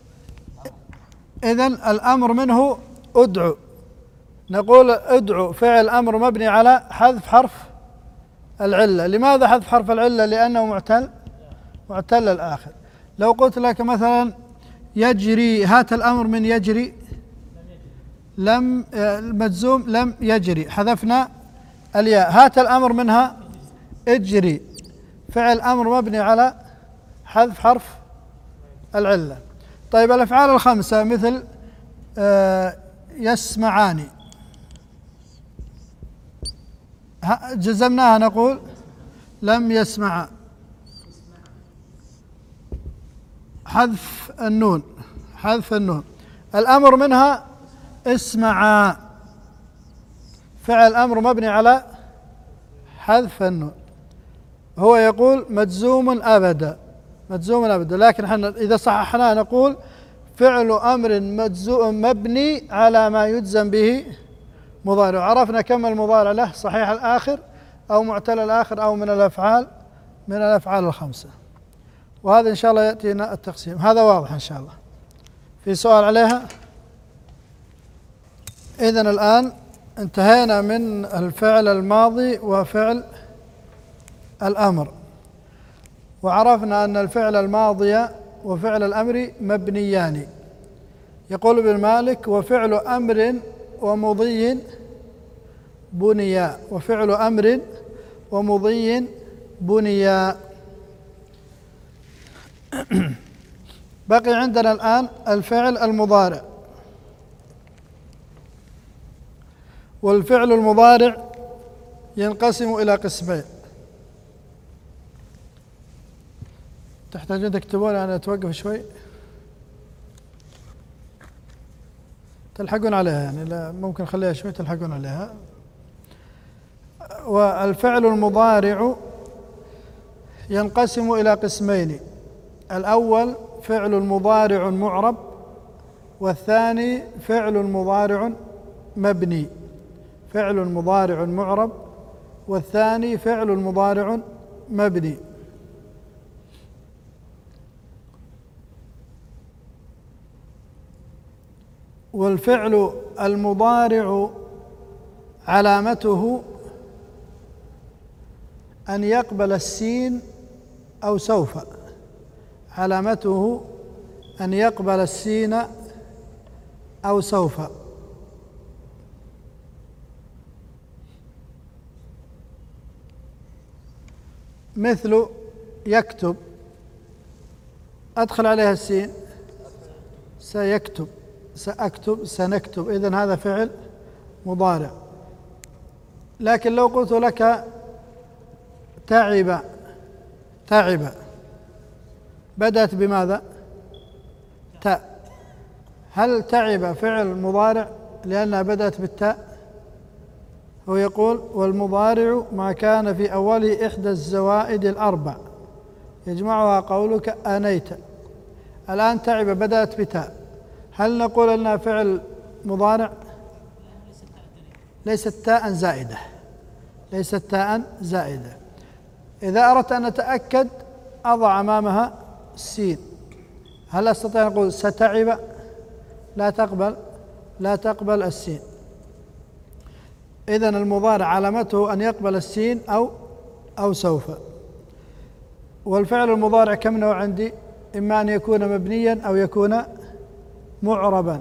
إذن الأمر منه ادعو. نقول ادعو فعل أمر مبني على حذف حرف العلة. لماذا حذف حرف العلة؟ لأنه معتل الآخر. لو قلت لك مثلا يجري، هات الأمر من يجري، لم المجزوم لم يجري، حذفنا الياء. هات الأمر منها اجري، فعل أمر مبني على حذف حرف العلة. طيب الأفعال الخمسة مثل يسمعان، جزمناها نقول لم يسمع. حذف النون، الأمر منها اسمعا، فعل أمر مبني على حذف النون. هو يقول مجزوم أبدا، لكن احنا إذا صححناه نقول فعل أمر مجزوم مبني على ما يجزم به مضارع. عرفنا كم المضارع له، صحيح الآخر أو معتل الآخر أو من الأفعال الخمسة. وهذا إن شاء الله يأتينا التقسيم. هذا واضح إن شاء الله. في سؤال عليها؟ إذن الآن انتهينا من الفعل الماضي وفعل الأمر، وعرفنا أن الفعل الماضي وفعل الأمر مبنيان. يقول ابن مالك وفعل أمر ومضي بنيا، وفعل أمر ومضي بنيا. بقي عندنا الآن الفعل المضارع. والفعل المضارع ينقسم إلى قسمين. تحتاجون تكتبون، أنا أتوقف شوي تلحقون عليها، يعني لا ممكن خليها شوي تلحقون عليها. والفعل المضارع ينقسم إلى قسمين: الأول فعل مضارع معرب، والثاني فعل مضارع مبني. فعل مضارع معرب والثاني فعل مضارع مبني. والفعل المضارع علامته أن يقبل السين أو سوف، علامته أن يقبل السين أو سوف. مثل يكتب، أدخل عليها السين، سيكتب، سأكتب، سنكتب، إذن هذا فعل مضارع. لكن لو قلت لك تعب، بدأت بماذا؟ تاء. هل تعب فعل مضارع لأنها بدأت بالتاء؟ هو يقول والمضارع ما كان في أوله إحدى الزوائد الأربع يجمعها قولك آنيت. الآن تعب بدأت بتاء، هل نقول أنها فعل مضارع؟ ليست تاء زائدة. إذا أردت أن أتأكد أضع أمامها السين. هل أستطيع أن أقول ستعب؟ لا تقبل السين. إذن المضارع علامته أن يقبل السين أو سوف. والفعل المضارع كم نوع عندي؟ إما أن يكون مبنيا أو يكون معربا،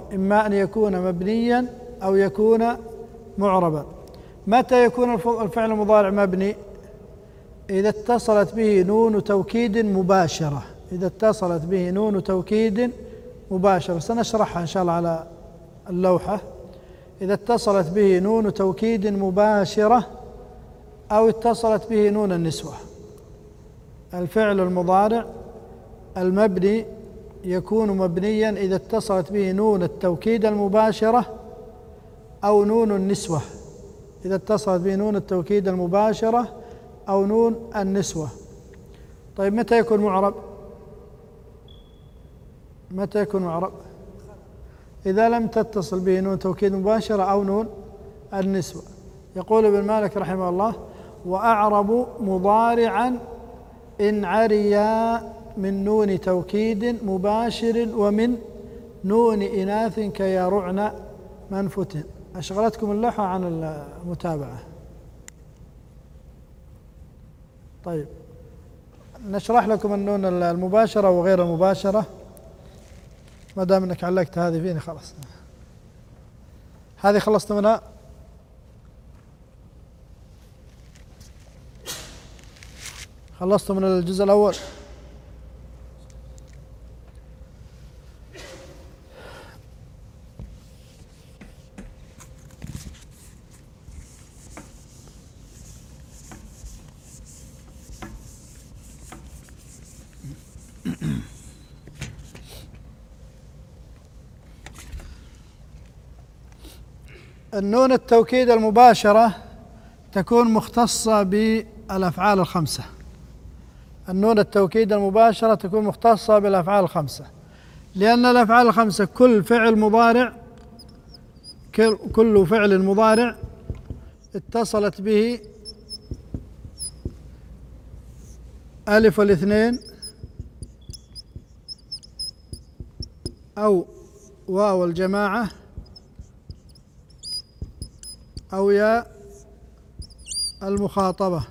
متى يكون الفعل المضارع مبني؟ إذا اتصلت به نون توكيد مباشرة، سنشرحها إن شاء الله على اللوحة. إذا اتصلت به نون توكيد مباشرة أو اتصلت به نون النسوة. الفعل المضارع المبني يكون مبنيا إذا اتصلت به نون التوكيد المباشرة أو نون النسوة. أو نون النسوة. طيب متى يكون معرب؟ إذا لم تتصل به نون توكيد مباشرة أو نون النسوة. يقول ابن مالك رحمه الله: وأعرب مضارعا إن عريا من نون توكيد مباشر ومن نون إناث كيرعن من فتن. أشغلتكم اللوحة عن المتابعة. طيب نشرح لكم النون المباشرة وغير المباشرة، ما دام انك علقت هذه فيني خلاص. هذه خلصت منها. خلصت من الجزء الأول. النون التوكيد المباشرة تكون مختصة بالأفعال الخمسة. النون التوكيد المباشرة تكون مختصة بالأفعال الخمسة، لأن الأفعال الخمسة كل فعل مضارع اتصلت به ألف الاثنين أو واو الجماعة أو ياء المخاطبة.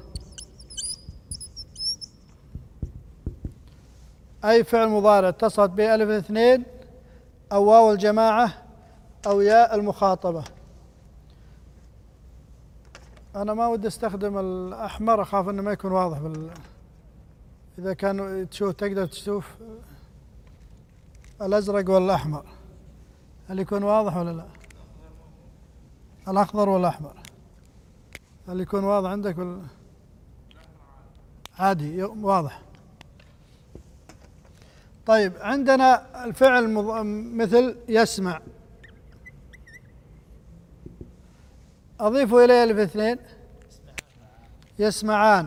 أي فعل مضارع اتصلت به ألف الاثنين أو واو الجماعة أو ياء المخاطبة. أنا ما ودي استخدم الأحمر، أخاف أنه ما يكون واضح إذا كان تقدر تشوف الأزرق والأحمر، هل يكون واضح ولا لا؟ الأخضر والأحمر هل يكون واضح عندك ولا عادي واضح؟ طيب عندنا الفعل مثل يسمع، أضيفوا إليه ألف اثنين يسمعان.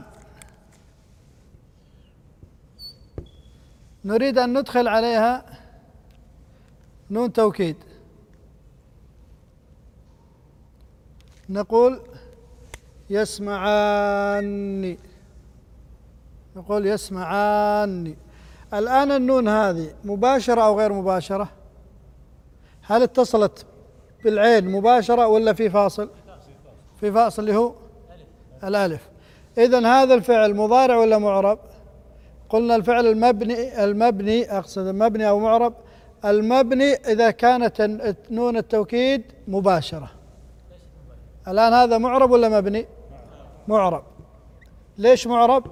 نريد أن ندخل عليها نون توكيد، نقول يسمعان، نقول يسمعان. الآن النون هذه مباشرة أو غير مباشرة؟ هل اتصلت بالعين مباشرة ولا في فاصل؟ في فاصل اللي هو الألف. إذن هذا الفعل مضارع ولا معرب؟ قلنا الفعل المبني أقصد المبني أو معرب. المبني إذا كانت نون التوكيد مباشرة. الآن هذا معرب ولا مبني؟ معرب. ليش معرب؟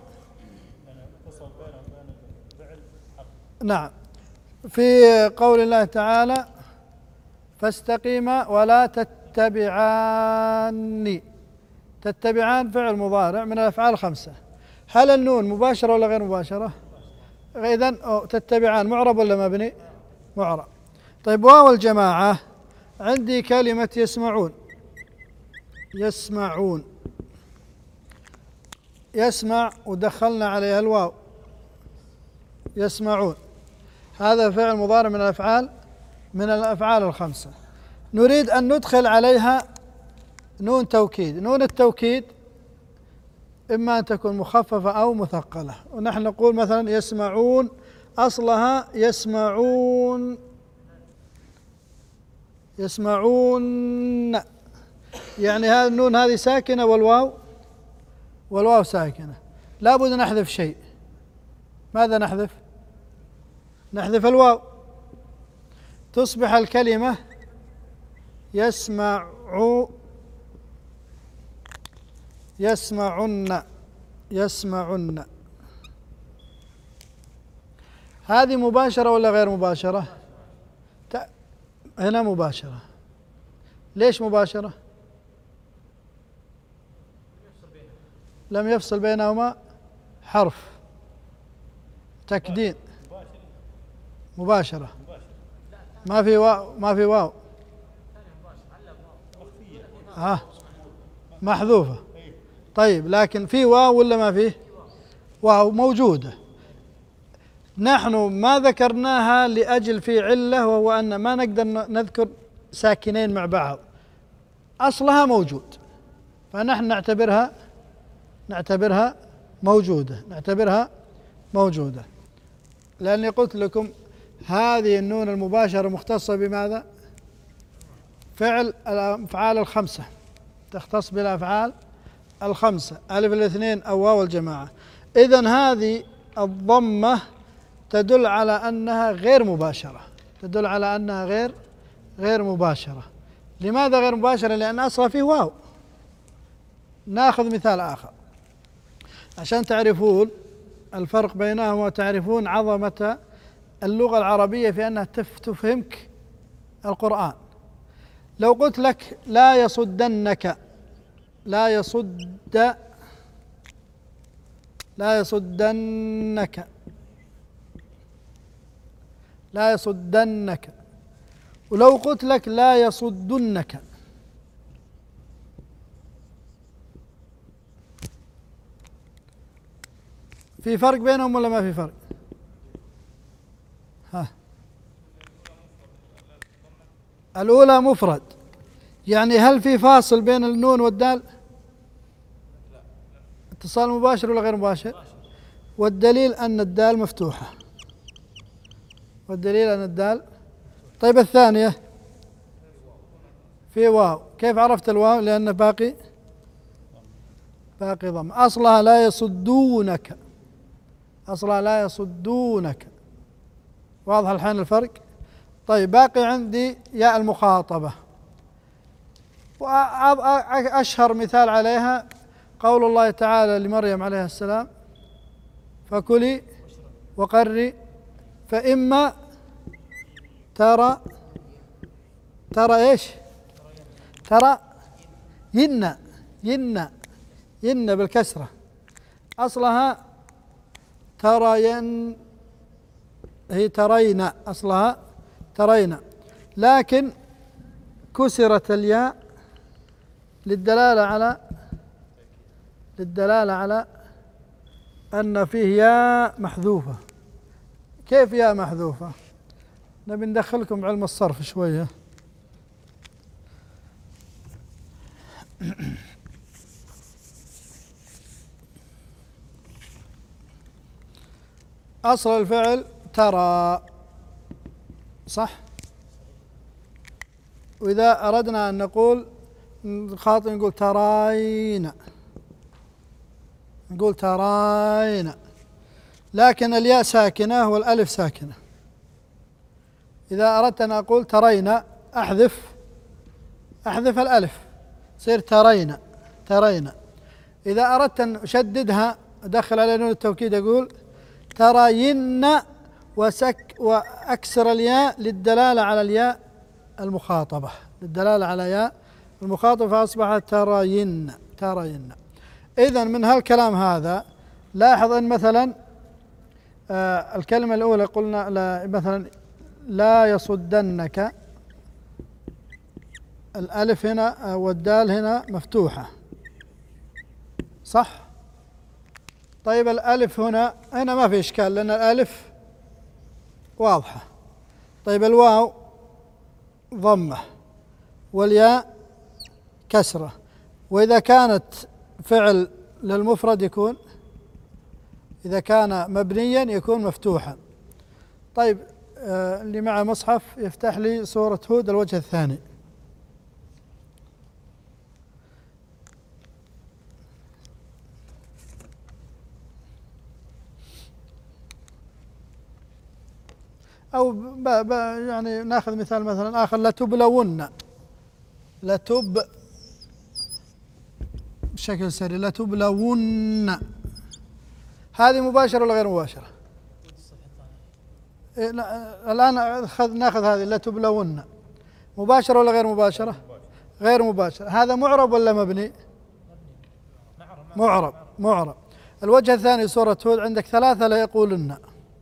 نعم، في قول الله تعالى: فاستقيما ولا تتبعان. تتبعان فعل مضارع من الأفعال الخمسة. هل النون مباشرة ولا غير مباشرة؟ إذن تتبعان معرب ولا مبني؟ معرب. طيب واو الجماعة عندي كلمة يسمعون. يسمعون، يسمع ودخلنا عليها الواو، يسمعون. هذا فعل مضارع من الأفعال الخمسة. نريد أن ندخل عليها نون توكيد. نون التوكيد إما أن تكون مخففة أو مثقلة، ونحن نقول مثلا يسمعون أصلها يسمعون، يسمعون، يعني هذه النون هذه ساكنة والواو ساكنة، لا بد نحذف شيء. ماذا نحذف؟ نحذف الواو، تصبح الكلمة يسمعن. هذه مباشرة ولا غير مباشرة؟ هنا مباشرة. ليش مباشرة؟ لم يفصل بينهما حرف تكدين. مباشرة، ما في واو محذوفة. طيب لكن في واو ولا ما فيه؟ واو موجودة. نحن ما ذكرناها لأجل في علة، وهو أن ما نقدر نذكر ساكنين مع بعض. أصلها موجود، فنحن نعتبرها موجودة، لأني قلت لكم هذه النون المباشرة مختصة بماذا؟ الأفعال الخمسة، تختص بالأفعال الخمسة، ألف الاثنين أو واو الجماعة. إذن هذه الضمة تدل على أنها غير مباشرة، غير مباشرة. لماذا غير مباشرة؟ لأن أصلا فيه واو. نأخذ مثال آخر عشان تعرفون الفرق بينهم وتعرفون عظمة اللغة العربية في أنها تفهمك القرآن. لو قلت لك لا يصدنك، ولو قلت لك لا يصدنك، في فرق بينهم ولا ما في فرق؟ الأولى مفرد، يعني هل في فاصل بين النون والدال؟ اتصال مباشر ولا غير مباشر؟ والدليل أن الدال مفتوحة، طيب الثانية في واو. كيف عرفت الواو؟ لأن باقي ضم. أصلها لا يصدونك. واضح الحين الفرق؟ طيب باقي عندي ياء المخاطبة، وأشهر مثال عليها قول الله تعالى لمريم عليه السلام: فكلي وقري فإما ترى إيش؟ ترى ين بالكسرة، أصلها ترين، هي ترين، أصلها ترين، لكن كسرت الياء للدلالة على أن فيه ياء محذوفة. كيف ياء محذوفة؟ نبي ندخلكم علم الصرف شوية. أصل الفعل ترى، صح؟ وإذا أردنا أن نقول الخاطئ نقول تراين، لكن الياء ساكنة والألف ساكنة. إذا أردت أن أقول ترين أحذف الألف، تصير ترين. إذا أردت أن أشددها أدخل على نون التوكيد أقول ترين، وأكسر الياء للدلالة على الياء المخاطبة، فأصبحت ترين. إذن من هالكلام هذا لاحظ أن مثلا الكلمة الأولى قلنا مثلا لا يصدنك، الألف هنا والدال هنا مفتوحة، صح؟ طيب الألف هنا ما في إشكال لأن الألف واضحة. طيب الواو ضمة والياء كسرة، وإذا كانت فعل للمفرد يكون، إذا كان مبنيا يكون مفتوحا. طيب اللي معه مصحف يفتح لي سورة هود الوجه الثاني. أو يعني ناخذ مثال مثلا آخر: لتبلون، بشكل سريع، لتبلون، هذه مباشرة ولا غير مباشرة؟ الآن ناخذ هذه لتبلون، مباشرة ولا غير مباشرة؟ غير مباشرة. هذا معرب ولا مبني؟ معرب. الوجه الثاني سورة هود عندك ثلاثة لا يقولن،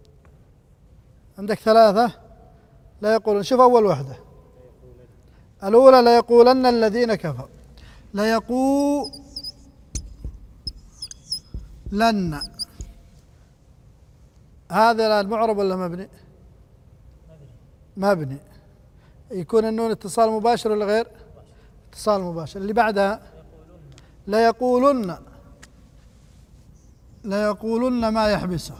شوف أول واحدة، الأولى لا يقولن الذين كفروا، لا يقولن، هذا الآن معرب ولا مبني؟ مبني. يكون النون اتصال مباشر ولا غير؟ اتصال مباشر. اللي بعدها ليقولن، ليقولن ما يحبسه،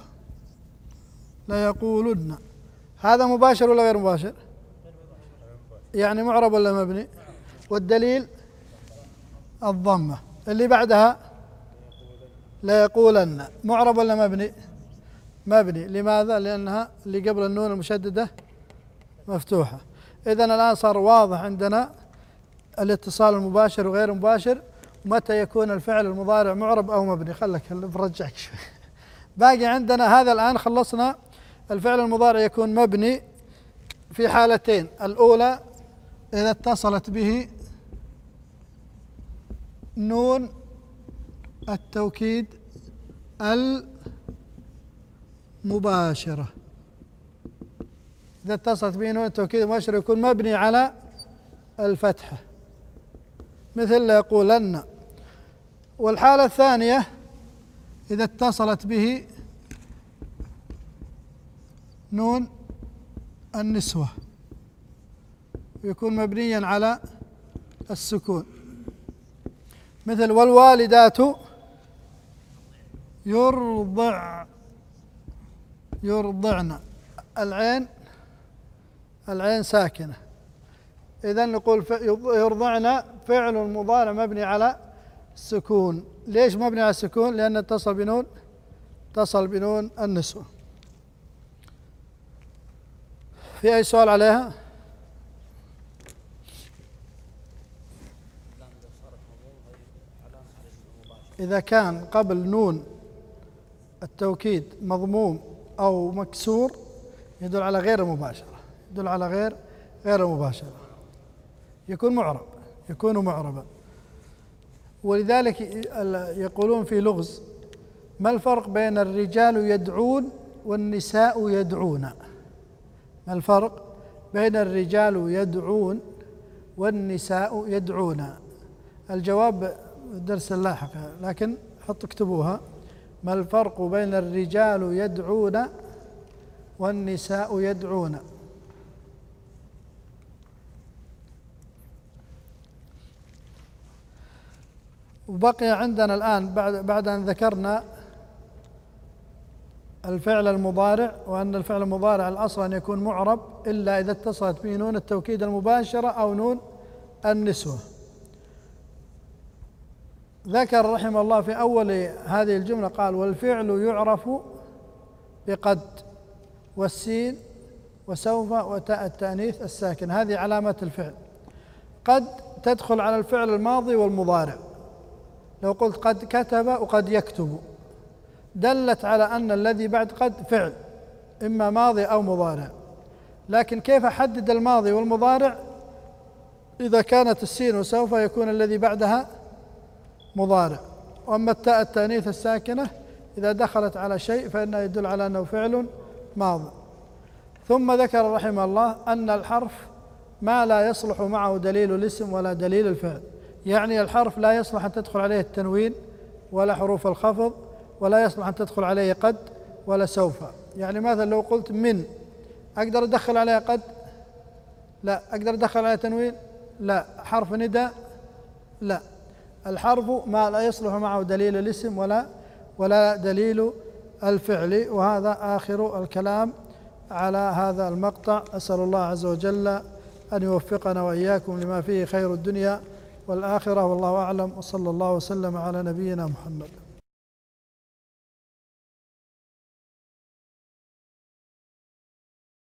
ليقولن، هذا مباشر ولا غير مباشر؟ يعني معرب ولا مبني؟ والدليل الضمة. اللي بعدها ليقولن، معرب ولا مبني؟ مبني. لماذا؟ لأنها اللي قبل النون المشددة مفتوحة. إذن الآن صار واضح عندنا الاتصال المباشر وغير مباشر، متى يكون الفعل المضارع معرب أو مبني. خلك برجعك شوي. باقي عندنا هذا الآن خلصنا الفعل المضارع يكون مبني في حالتين. الأولى إذا اتصلت به نون التوكيد المباشرة، إذا اتصلت به نون التوكيد المباشرة يكون مبني على الفتحة، مثل ليقولن. والحالة الثانية إذا اتصلت به نون النسوة يكون مبنيا على السكون، مثل والوالدات يرضعن، العين ساكنة، إذن نقول يرضعن فعل مضارع مبني على السكون. ليش مبني على السكون؟ لأن اتصل بنون النسوة. في أي سؤال عليها؟ إذا كان قبل نون التوكيد مضموم أو مكسور يدل على غير مباشرة، يدل على غير مباشرة، يكون معربا. ولذلك يقولون في لغز: ما الفرق بين الرجال يدعون والنساء يدعون؟ ما الفرق بين الرجال يدعون والنساء يدعون؟ الجواب الدرس اللاحق، لكن اكتبوها: ما الفرق بين الرجال يدعون والنساء يدعون؟ وبقي عندنا الآن بعد أن ذكرنا الفعل المضارع، وأن الفعل المضارع الأصل أن يكون معرب إلا إذا اتصلت به نون التوكيد المباشرة أو نون النسوة. ذكر رحمه الله في أول هذه الجملة قال: والفعل يعرف بقد والسين وسوف وتاء التأنيث الساكن، هذه علامة الفعل. قد تدخل على الفعل الماضي والمضارع، لو قلت قد كتب وقد يكتب دلت على أن الذي بعد قد فعل إما ماضي أو مضارع. لكن كيف أحدد الماضي والمضارع؟ إذا كانت السين وسوف يكون الذي بعدها مضارع، وأما التاء التأنيث الساكنة إذا دخلت على شيء فإنه يدل على أنه فعل ماضي. ثم ذكر رحمه الله أن الحرف ما لا يصلح معه دليل الاسم ولا دليل الفعل، يعني الحرف لا يصلح أن تدخل عليه التنوين ولا حروف الخفض، ولا يصلح أن تدخل عليه قد ولا سوف. يعني مثلا لو قلت من، أقدر أدخل عليها قد؟ لا. أقدر أدخل عليها تنوين؟ لا. حرف نداء؟ لا. الحرف ما لا يصلح معه دليل الاسم ولا دليل الفعل. وهذا آخر الكلام على هذا المقطع. أسأل الله عز وجل أن يوفقنا وإياكم لما فيه خير الدنيا والآخرة، والله أعلم، وصلى الله وسلم على نبينا محمد.